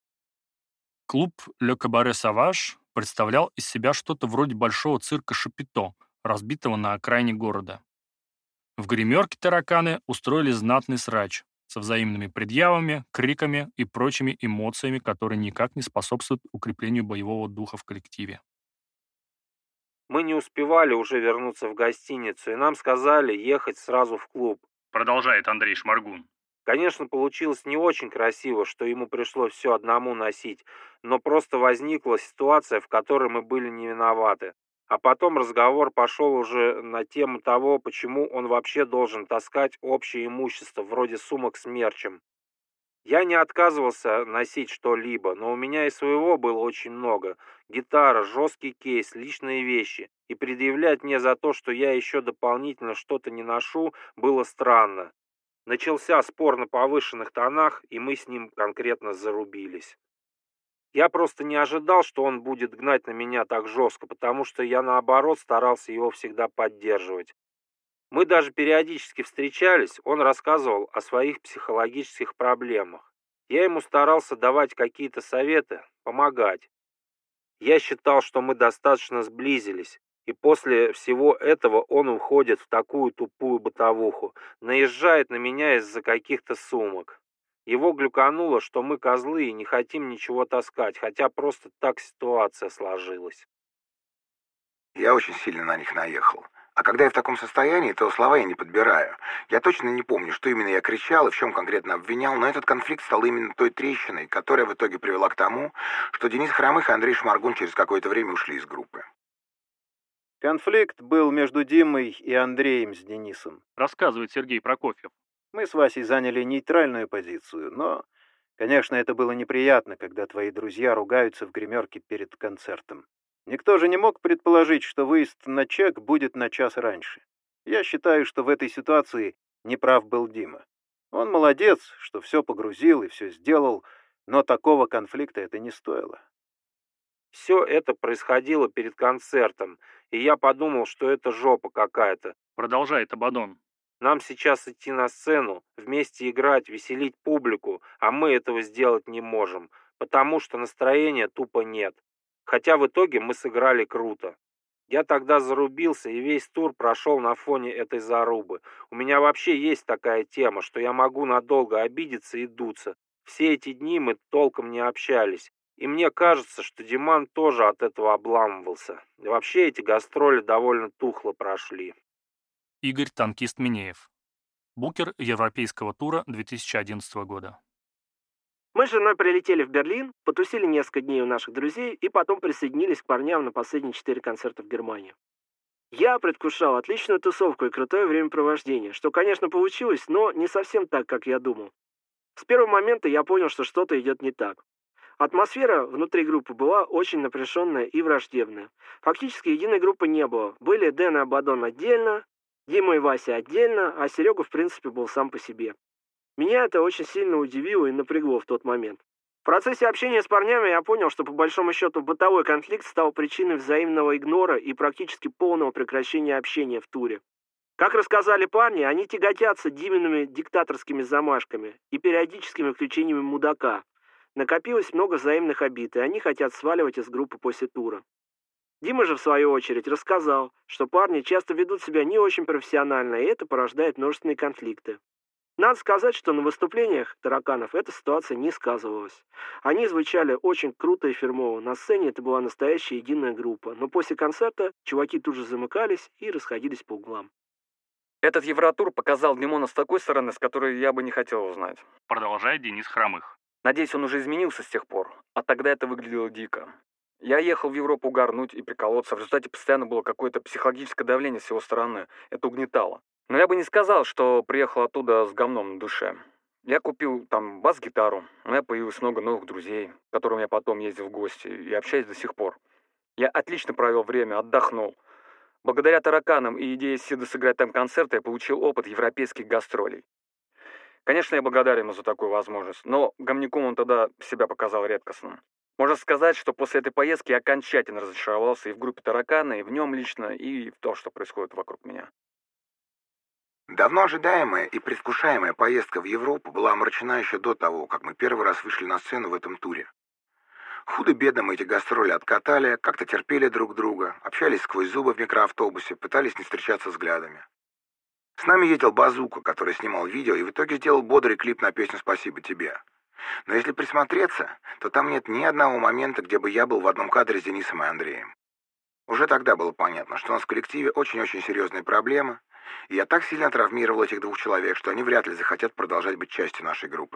Клуб «Le Cabaret Sauvage» представлял из себя что-то вроде большого цирка Шапито, разбитого на окраине города. В гримерке тараканы устроили знатный срач со взаимными предъявами, криками и прочими эмоциями, которые никак не способствуют укреплению боевого духа в коллективе. Мы не успевали уже вернуться в гостиницу, и нам сказали ехать сразу в клуб. Продолжает Андрей Шмаргун. Конечно, получилось не очень красиво, что ему пришлось все одному носить, но просто возникла ситуация, в которой мы были не виноваты. А потом разговор пошел уже на тему того, почему он вообще должен таскать общее имущество, вроде сумок с мерчем. Я не отказывался носить что-либо, но у меня и своего было очень много. Гитара, жесткий кейс, личные вещи. И предъявлять мне за то, что я еще дополнительно что-то не ношу, было странно. Начался спор на повышенных тонах, и мы с ним конкретно зарубились. Я просто не ожидал, что он будет гнать на меня так жестко, потому что я, наоборот, старался его всегда поддерживать. Мы даже периодически встречались, он рассказывал о своих психологических проблемах. Я ему старался давать какие-то советы, помогать. Я считал, что мы достаточно сблизились, и после всего этого он уходит в такую тупую бытовуху, наезжает на меня из-за каких-то сумок. Его глюкануло, что мы козлы и не хотим ничего таскать, хотя просто так ситуация сложилась. Я очень сильно на них наехал. А когда я в таком состоянии, то слова я не подбираю. Я точно не помню, что именно я кричал и в чем конкретно обвинял, но этот конфликт стал именно той трещиной, которая в итоге привела к тому, что Денис Хромых и Андрей Шмаргун через какое-то время ушли из группы. Конфликт был между Димой и Андреем с Денисом. Рассказывает Сергей Прокофьев. Мы с Васей заняли нейтральную позицию, но, конечно, это было неприятно, когда твои друзья ругаются в гримерке перед концертом. Никто же не мог предположить, что выезд на чек будет на час раньше. Я считаю, что в этой ситуации неправ был Дима. Он молодец, что все погрузил и все сделал, но такого конфликта это не стоило. Все это происходило перед концертом, и я подумал, что это жопа какая-то. Продолжает Абадон. Нам сейчас идти на сцену, вместе играть, веселить публику, а мы этого сделать не можем, потому что настроения тупо нет. Хотя в итоге мы сыграли круто. Я тогда зарубился, и весь тур прошел на фоне этой зарубы. У меня вообще есть такая тема, что я могу надолго обидеться и дуться. Все эти дни мы толком не общались. И мне кажется, что Диман тоже от этого обламывался. И вообще эти гастроли довольно тухло прошли. Игорь Танкист Минеев. Букер европейского тура 2011 года. Мы с женой прилетели в Берлин, потусили несколько дней у наших друзей и потом присоединились к парням на последние 4 концерта в Германии. Я предвкушал отличную тусовку и крутое времяпровождение, что, конечно, получилось, но не совсем так, как я думал. С первого момента я понял, что что-то идет не так. Атмосфера внутри группы была очень напряженная и враждебная. Фактически единой группы не было. Были Дэн и Абадон отдельно, Дима и Вася отдельно, а Серега, в принципе, был сам по себе. Меня это очень сильно удивило и напрягло в тот момент. В процессе общения с парнями я понял, что по большому счету бытовой конфликт стал причиной взаимного игнора и практически полного прекращения общения в туре. Как рассказали парни, они тяготятся Димиными диктаторскими замашками и периодическими включениями мудака. Накопилось много взаимных обид, и они хотят сваливать из группы после тура. Дима же, в свою очередь, рассказал, что парни часто ведут себя не очень профессионально, и это порождает множественные конфликты. Надо сказать, что на выступлениях тараканов эта ситуация не сказывалась. Они звучали очень круто и фирмово. На сцене это была настоящая единая группа. Но после концерта чуваки тут же замыкались и расходились по углам. Этот Евротур показал Димона с такой стороны, с которой я бы не хотел узнать. Продолжает Денис Хромых. Надеюсь, он уже изменился с тех пор. А тогда это выглядело дико. Я ехал в Европу угарнуть и приколоться. В результате постоянно было какое-то психологическое давление с его стороны. Это угнетало. Но я бы не сказал, что приехал оттуда с говном на душе. Я купил там бас-гитару, у меня появилось много новых друзей, к которым я потом ездил в гости и общаюсь до сих пор. Я отлично провел время, отдохнул. Благодаря тараканам и идее Сида сыграть там концерты я получил опыт европейских гастролей. Конечно, я благодарен ему за такую возможность, но говняком он тогда себя показал редкостным. Можно сказать, что после этой поездки я окончательно разочаровался и в группе таракана, и в нем лично, и в том, что происходит вокруг меня. Давно ожидаемая и предвкушаемая поездка в Европу была омрачена еще до того, как мы первый раз вышли на сцену в этом туре. Худо-бедно мы эти гастроли откатали, как-то терпели друг друга, общались сквозь зубы в микроавтобусе, пытались не встречаться взглядами. С нами ездил Базука, который снимал видео и в итоге сделал бодрый клип на песню «Спасибо тебе». Но если присмотреться, то там нет ни одного момента, где бы я был в одном кадре с Денисом и Андреем. Уже тогда было понятно, что у нас в коллективе очень-очень серьезные проблемы, и я так сильно травмировал этих двух человек, что они вряд ли захотят продолжать быть частью нашей группы.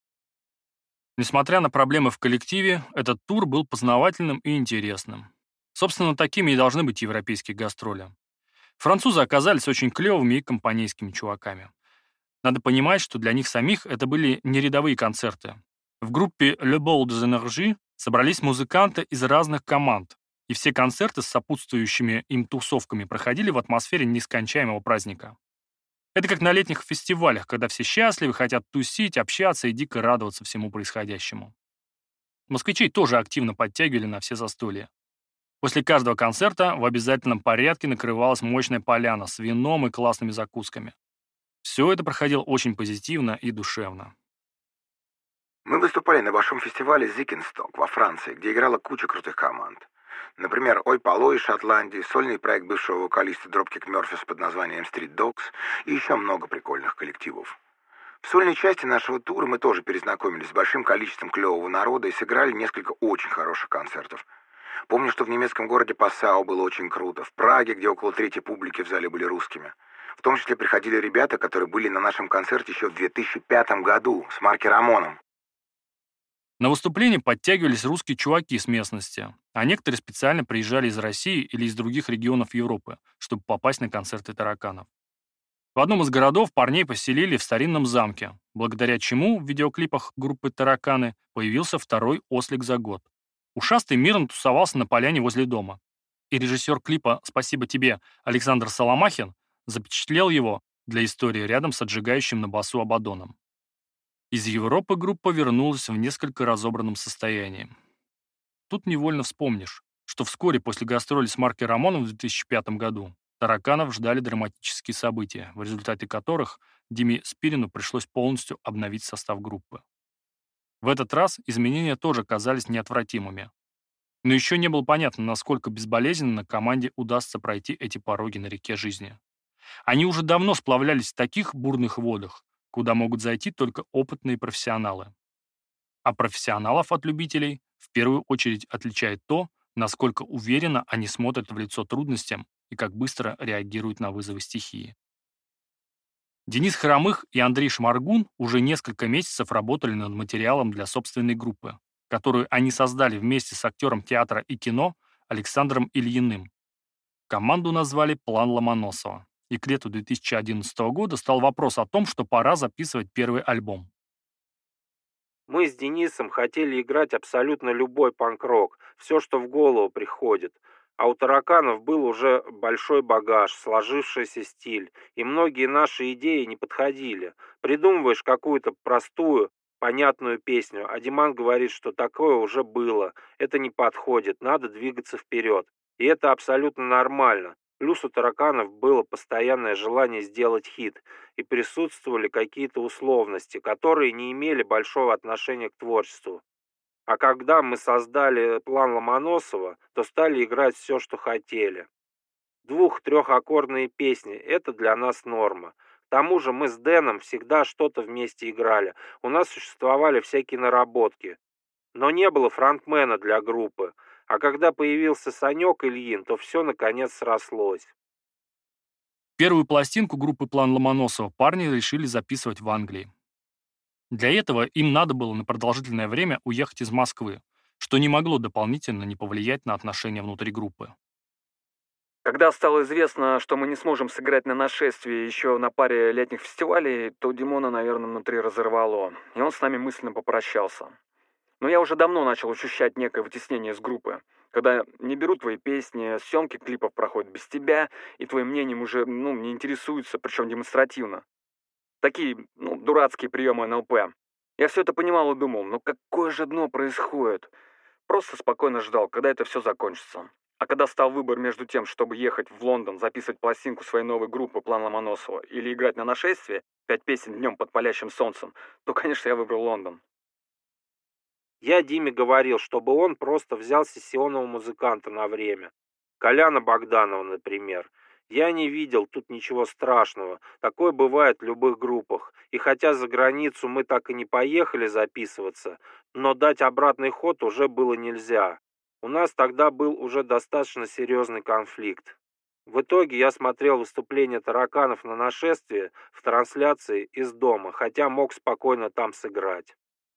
Несмотря на проблемы в коллективе, этот тур был познавательным и интересным. Собственно, такими и должны быть европейские гастроли. Французы оказались очень клевыми и компанейскими чуваками. Надо понимать, что для них самих это были не рядовые концерты. В группе Le Bol des Energies собрались музыканты из разных команд, и все концерты с сопутствующими им тусовками проходили в атмосфере нескончаемого праздника. Это как на летних фестивалях, когда все счастливы, хотят тусить, общаться и дико радоваться всему происходящему. Москвичей тоже активно подтягивали на все застолья. После каждого концерта в обязательном порядке накрывалась мощная поляна с вином и классными закусками. Все это проходило очень позитивно и душевно. Мы выступали на большом фестивале Зикинсток во Франции, где играла куча крутых команд. Например, Ой Пало из Шотландии, сольный проект бывшего вокалиста Dropkick Murphys под названием Street Dogs и еще много прикольных коллективов. В сольной части нашего тура мы тоже перезнакомились с большим количеством клевого народа и сыграли несколько очень хороших концертов. Помню, что в немецком городе Пассау было очень круто, в Праге, где около трети публики в зале были русскими. В том числе приходили ребята, которые были на нашем концерте еще в 2005 году с Марки Рамоном. На выступление подтягивались русские чуваки с местности, а некоторые специально приезжали из России или из других регионов Европы, чтобы попасть на концерты тараканов. В одном из городов парней поселили в старинном замке, благодаря чему в видеоклипах группы «Тараканы» появился второй ослик за год. Ушастый мирно тусовался на поляне возле дома, и режиссер клипа «Спасибо тебе» Александр Соломахин запечатлел его для истории рядом с отжигающим на басу Абадоном. Из Европы группа вернулась в несколько разобранном состоянии. Тут невольно вспомнишь, что вскоре после гастролей с Марки Рамоном в 2005 году тараканов ждали драматические события, в результате которых Диме Спирину пришлось полностью обновить состав группы. В этот раз изменения тоже казались неотвратимыми. Но еще не было понятно, насколько безболезненно команде удастся пройти эти пороги на реке жизни. Они уже давно сплавлялись в таких бурных водах, куда могут зайти только опытные профессионалы. А профессионалов от любителей в первую очередь отличает то, насколько уверенно они смотрят в лицо трудностям и как быстро реагируют на вызовы стихии. Денис Хромых и Андрей Шмаргун уже несколько месяцев работали над материалом для собственной группы, которую они создали вместе с актером театра и кино Александром Ильиным. Команду назвали «План Ломоносова». И к лету 2011 года стал вопрос о том, что пора записывать первый альбом. Мы с Денисом хотели играть абсолютно любой панк-рок, все, что в голову приходит. А у тараканов был уже большой багаж, сложившийся стиль, и многие наши идеи не подходили. Придумываешь какую-то простую, понятную песню, а Диман говорит, что такое уже было, это не подходит, надо двигаться вперед. И это абсолютно нормально. Плюс у тараканов было постоянное желание сделать хит, и присутствовали какие-то условности, которые не имели большого отношения к творчеству. А когда мы создали план Ломоносова, то стали играть все, что хотели. 2-3-аккордные песни – это для нас норма. К тому же мы с Дэном всегда что-то вместе играли. У нас существовали всякие наработки. Но не было фронтмена для группы. А когда появился Санек Ильин, то все наконец срослось. Первую пластинку группы «План Ломоносова» парни решили записывать в Англии. Для этого им надо было на продолжительное время уехать из Москвы, что не могло дополнительно не повлиять на отношения внутри группы. Когда стало известно, что мы не сможем сыграть на нашествии еще на паре летних фестивалей, то Димона, наверное, внутри разорвало, и он с нами мысленно попрощался. Но я уже давно начал ощущать некое вытеснение с группы, когда не берут твои песни, съемки клипов проходят без тебя, и твоим мнением уже не интересуются, причем демонстративно. Такие дурацкие приемы НЛП. Я все это понимал и думал, какое же дно происходит? Просто спокойно ждал, когда это все закончится. А когда стал выбор между тем, чтобы ехать в Лондон, записывать пластинку своей новой группы «План Ломоносова» или играть на нашествии 5 песен днем под палящим солнцем, то, конечно, я выбрал Лондон. Я Диме говорил, чтобы он просто взял сессионного музыканта на время. Коляна Богданова, например. Я не видел тут ничего страшного. Такое бывает в любых группах. И хотя за границу мы так и не поехали записываться, но дать обратный ход уже было нельзя. У нас тогда был уже достаточно серьезный конфликт. В итоге я смотрел выступление тараканов на нашествие в трансляции из дома, хотя мог спокойно там сыграть.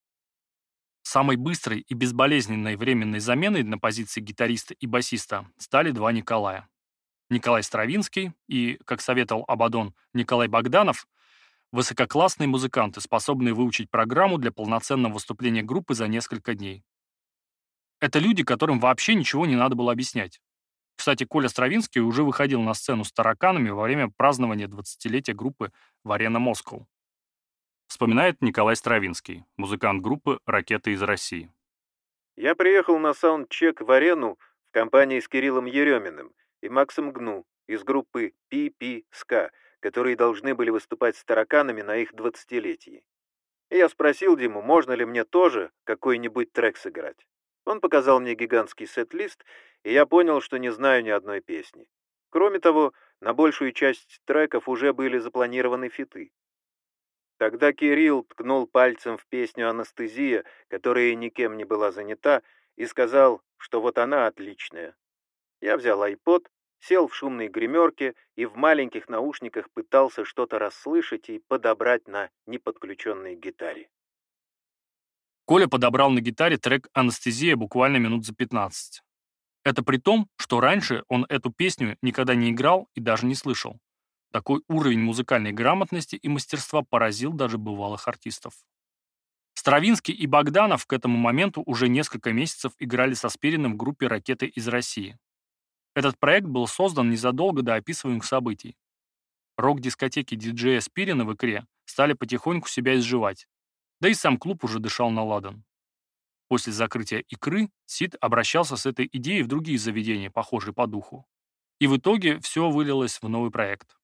Самой быстрой и безболезненной временной заменой на позиции гитариста и басиста стали два Николая. Николай Стравинский и, как советовал Абадон, Николай Богданов – высококлассные музыканты, способные выучить программу для полноценного выступления группы за несколько дней. Это люди, которым вообще ничего не надо было объяснять. Кстати, Коля Стравинский уже выходил на сцену с тараканами во время празднования 20-летия группы в Арена Москва. Вспоминает Николай Стравинский, музыкант группы «Ракеты из России». Я приехал на саундчек в Арену в компании с Кириллом Ереминым и Максом Гну из группы Пи-Пи-Ска, которые должны были выступать с тараканами на их 20-летии. И я спросил Диму, можно ли мне тоже какой-нибудь трек сыграть. Он показал мне гигантский сет-лист, и я понял, что не знаю ни одной песни. Кроме того, на большую часть треков уже были запланированы фиты. Тогда Кирилл ткнул пальцем в песню «Анестезия», которая никем не была занята, и сказал, что вот она отличная. Я взял айпод, сел в шумной гримерке и в маленьких наушниках пытался что-то расслышать и подобрать на неподключенной гитаре. Коля подобрал на гитаре трек «Анестезия» буквально минут за 15. Это при том, что раньше он эту песню никогда не играл и даже не слышал. Такой уровень музыкальной грамотности и мастерства поразил даже бывалых артистов. Стравинский и Богданов к этому моменту уже несколько месяцев играли со Спириным в группе «Ракеты из России». Этот проект был создан незадолго до описываемых событий. Рок-дискотеки диджея Спирина в Икре стали потихоньку себя изживать, да и сам клуб уже дышал на ладан. После закрытия Икры Сид обращался с этой идеей в другие заведения, похожие по духу. И в итоге все вылилось в новый проект.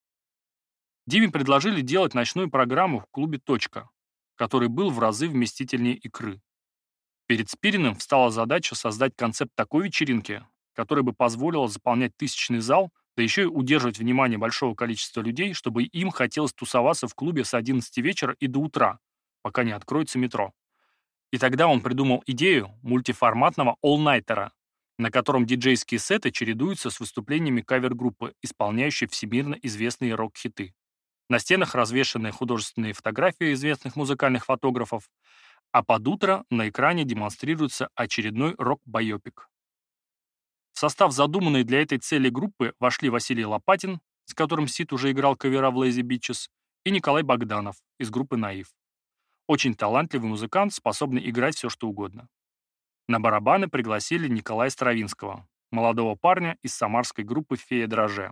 Диме предложили делать ночную программу в клубе «Точка», который был в разы вместительнее Икры. Перед Спириным встала задача создать концепт такой вечеринки, которая бы позволила заполнять тысячный зал, да еще и удерживать внимание большого количества людей, чтобы им хотелось тусоваться в клубе с 11 вечера и до утра, пока не откроется метро. И тогда он придумал идею мультиформатного all-найтера, на котором диджейские сеты чередуются с выступлениями кавер-группы, исполняющей всемирно известные рок-хиты. На стенах развешаны художественные фотографии известных музыкальных фотографов, а под утро на экране демонстрируется очередной рок-байопик. В состав задуманной для этой цели группы вошли Василий Лопатин, с которым Сид уже играл кавера в Lazy Bitches, и Николай Богданов из группы «Наив». Очень талантливый музыкант, способный играть все, что угодно. На барабаны пригласили Николая Стравинского, молодого парня из самарской группы «Фея драже».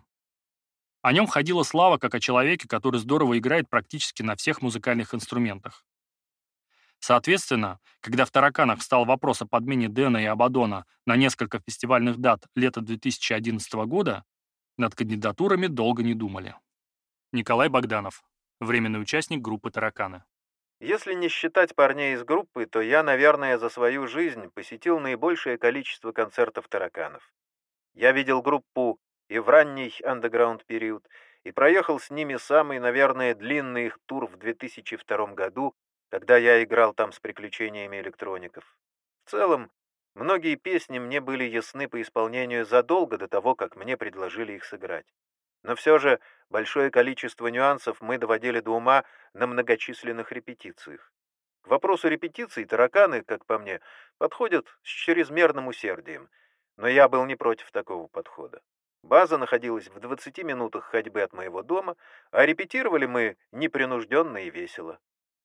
О нем ходила слава как о человеке, который здорово играет практически на всех музыкальных инструментах. Соответственно, когда в «Тараканах» встал вопрос о подмене Дэна и Абадона на несколько фестивальных дат лета 2011 года, над кандидатурами долго не думали. Николай Богданов, временный участник группы «Тараканы». Если не считать парней из группы, то я, наверное, за свою жизнь посетил наибольшее количество концертов тараканов. Я видел группу и в ранний андеграунд период, и проехал с ними самый, наверное, длинный их тур в 2002 году, когда я играл там с приключениями электроников. В целом, многие песни мне были ясны по исполнению задолго до того, как мне предложили их сыграть. Но все же большое количество нюансов мы доводили до ума на многочисленных репетициях. К вопросу репетиций тараканы, как по мне, подходят с чрезмерным усердием, но я был не против такого подхода. База находилась в 20 минутах ходьбы от моего дома, а репетировали мы непринужденно и весело.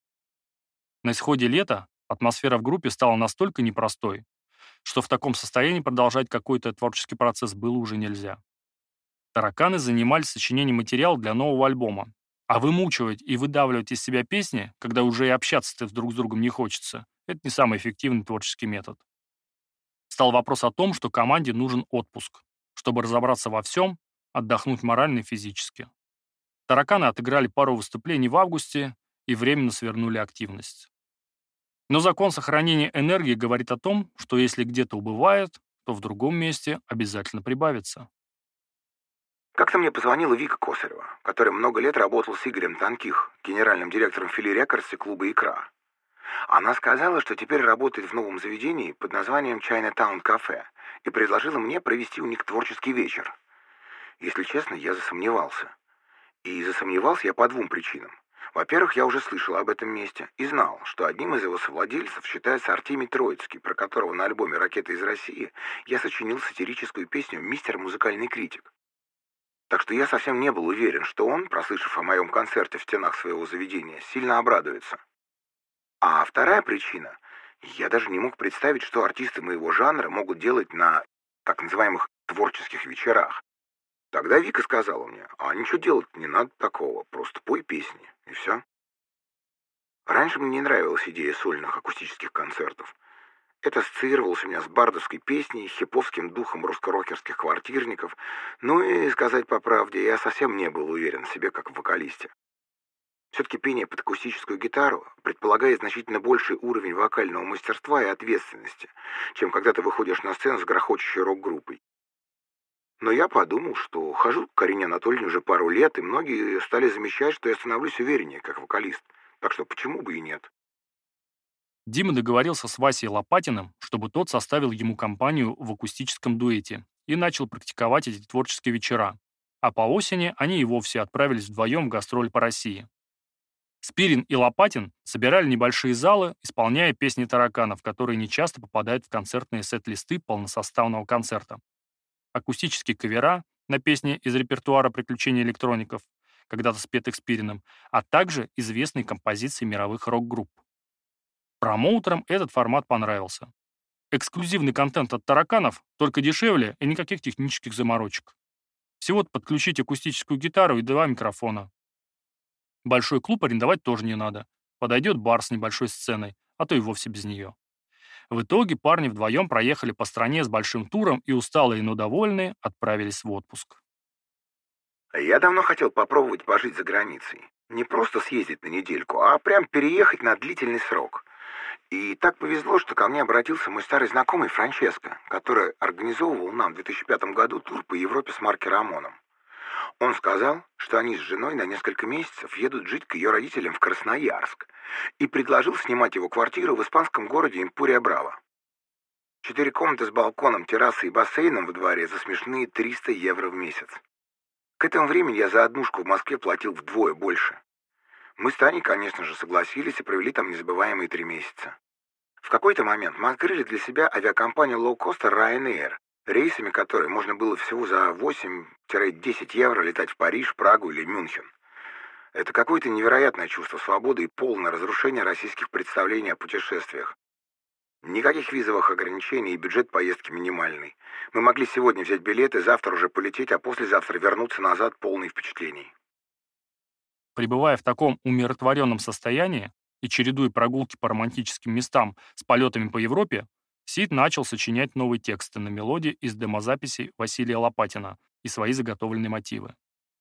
На исходе лета атмосфера в группе стала настолько непростой, что в таком состоянии продолжать какой-то творческий процесс было уже нельзя. Тараканы занимались сочинением материала для нового альбома, а вымучивать и выдавливать из себя песни, когда уже и общаться-то друг с другом не хочется, это не самый эффективный творческий метод. Стал вопрос о том, что команде нужен отпуск, чтобы разобраться во всем, отдохнуть морально и физически. Тараканы отыграли пару выступлений в августе и временно свернули активность. Но закон сохранения энергии говорит о том, что если где-то убывает, то в другом месте обязательно прибавится. Как-то мне позвонила Вика Косарева, которая много лет работала с Игорем Тонких, генеральным директором Фили Рекордс и клуба «Икра». Она сказала, что теперь работает в новом заведении под названием Chinatown Cafe и предложила мне провести у них творческий вечер. Если честно, я засомневался. И засомневался я по двум причинам. Во-первых, я уже слышал об этом месте и знал, что одним из его совладельцев считается Артемий Троицкий, про которого на альбоме «Ракета из России» я сочинил сатирическую песню «Мистер Музыкальный критик». Так что я совсем не был уверен, что он, прослышав о моем концерте в стенах своего заведения, сильно обрадуется. А вторая причина – я даже не мог представить, что артисты моего жанра могут делать на так называемых творческих вечерах. Тогда Вика сказала мне: а ничего делать не надо такого, просто пой песни, и все. Раньше мне не нравилась идея сольных акустических концертов. Это ассоциировалось у меня с бардовской песней, хиповским духом русско-рокерских квартирников, ну и, сказать по правде, я совсем не был уверен в себе как в вокалисте. Все-таки пение под акустическую гитару предполагает значительно больший уровень вокального мастерства и ответственности, чем когда ты выходишь на сцену с грохочущей рок-группой. Но я подумал, что хожу к Карине Анатольевне уже пару лет, и многие стали замечать, что я становлюсь увереннее как вокалист. Так что почему бы и нет? Дима договорился с Васей Лопатиным, чтобы тот составил ему компанию в акустическом дуэте и начал практиковать эти творческие вечера. А по осени они и вовсе отправились вдвоем в гастроль по России. Спирин и Лопатин собирали небольшие залы, исполняя песни тараканов, которые нечасто попадают в концертные сет-листы полносоставного концерта. Акустические кавера на песни из репертуара «Приключений электроников», когда-то спетых Спириным, а также известные композиции мировых рок-групп. Промоутерам этот формат понравился. Эксклюзивный контент от тараканов, только дешевле и никаких технических заморочек. Всего-то подключить акустическую гитару и 2 микрофона. Большой клуб арендовать тоже не надо. Подойдет бар с небольшой сценой, а то и вовсе без нее. В итоге парни вдвоем проехали по стране с большим туром и усталые, но довольные отправились в отпуск. Я давно хотел попробовать пожить за границей. Не просто съездить на недельку, а прям переехать на длительный срок. И так повезло, что ко мне обратился мой старый знакомый Франческо, который организовывал нам в 2005 году тур по Европе с Марки Рамоном. Он сказал, что они с женой на несколько месяцев едут жить к ее родителям в Красноярск, и предложил снимать его квартиру в испанском городе Эмпурия Браво. 4 комнаты с балконом, террасой и бассейном во дворе за смешные 300 евро в месяц. К этому времени я за однушку в Москве платил вдвое больше. Мы с Таней, конечно же, согласились и провели там незабываемые 3 месяца. В какой-то момент мы открыли для себя авиакомпанию лоукостер Ryanair, рейсами которой можно было всего за 8-10 евро летать в Париж, Прагу или Мюнхен. Это какое-то невероятное чувство свободы и полное разрушение российских представлений о путешествиях. Никаких визовых ограничений и бюджет поездки минимальный. Мы могли сегодня взять билеты, завтра уже полететь, а послезавтра вернуться назад полный впечатлений. Пребывая в таком умиротворенном состоянии и чередуя прогулки по романтическим местам с полетами по Европе, Сид начал сочинять новые тексты на мелодии из демозаписей Василия Лопатина и свои заготовленные мотивы.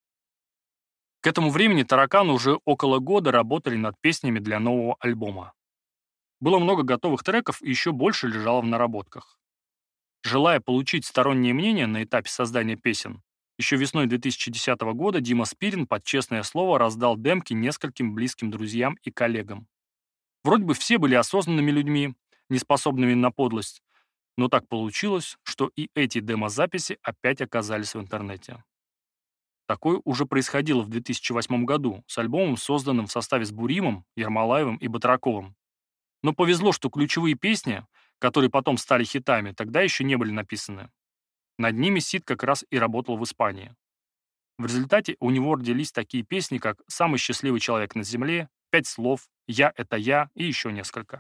К этому времени тараканы уже около года работали над песнями для нового альбома. Было много готовых треков и еще больше лежало в наработках. Желая получить стороннее мнение на этапе создания песен, еще весной 2010 года Дима Спирин под честное слово раздал демки нескольким близким друзьям и коллегам. Вроде бы все были осознанными людьми, неспособными на подлость, но так получилось, что и эти демозаписи опять оказались в интернете. Такое уже происходило в 2008 году с альбомом, созданным в составе с Буримом, Ермолаевым и Батраковым. Но повезло, что ключевые песни, которые потом стали хитами, тогда еще не были написаны. Над ними Сид как раз и работал в Испании. В результате у него родились такие песни, как «Самый счастливый человек на земле», «5 слов», «Я – это я» и еще несколько.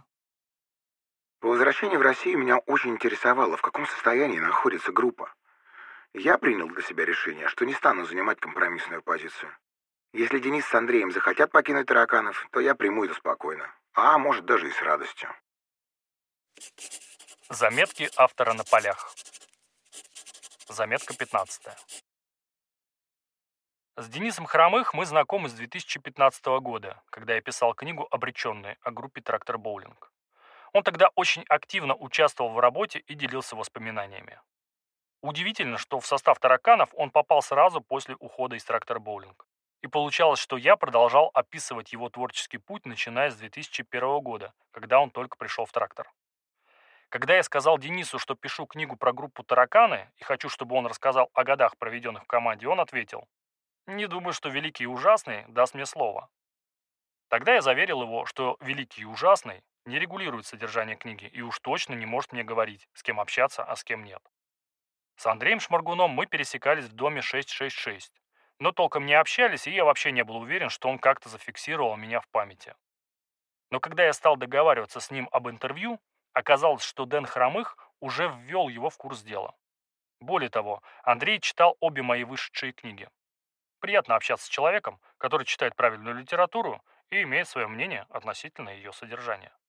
По возвращении в Россию меня очень интересовало, в каком состоянии находится группа. Я принял для себя решение, что не стану занимать компромиссную позицию. Если Денис с Андреем захотят покинуть тараканов, то я приму это спокойно. А может, даже и с радостью. Заметки автора на полях. Заметка 15. С Денисом Хромых мы знакомы с 2015 года, когда я писал книгу «Обреченные» о группе «Трактор Боулинг». Он тогда очень активно участвовал в работе и делился воспоминаниями. Удивительно, что в состав тараканов он попал сразу после ухода из «Трактор Боулинг». И получалось, что я продолжал описывать его творческий путь, начиная с 2001 года, когда он только пришел в «Трактор». Когда я сказал Денису, что пишу книгу про группу «Тараканы» и хочу, чтобы он рассказал о годах, проведенных в команде, он ответил: «Не думаю, что «Великий и ужасный» даст мне слово». Тогда я заверил его, что «Великий и ужасный» не регулирует содержание книги и уж точно не может мне говорить, с кем общаться, а с кем нет. С Андреем Шморгуном мы пересекались в доме 666, но толком не общались, и я вообще не был уверен, что он как-то зафиксировал меня в памяти. Но когда я стал договариваться с ним об интервью, оказалось, что Дэн Хромых уже ввел его в курс дела. Более того, Андрей читал обе мои вышедшие книги. Приятно общаться с человеком, который читает правильную литературу и имеет свое мнение относительно ее содержания.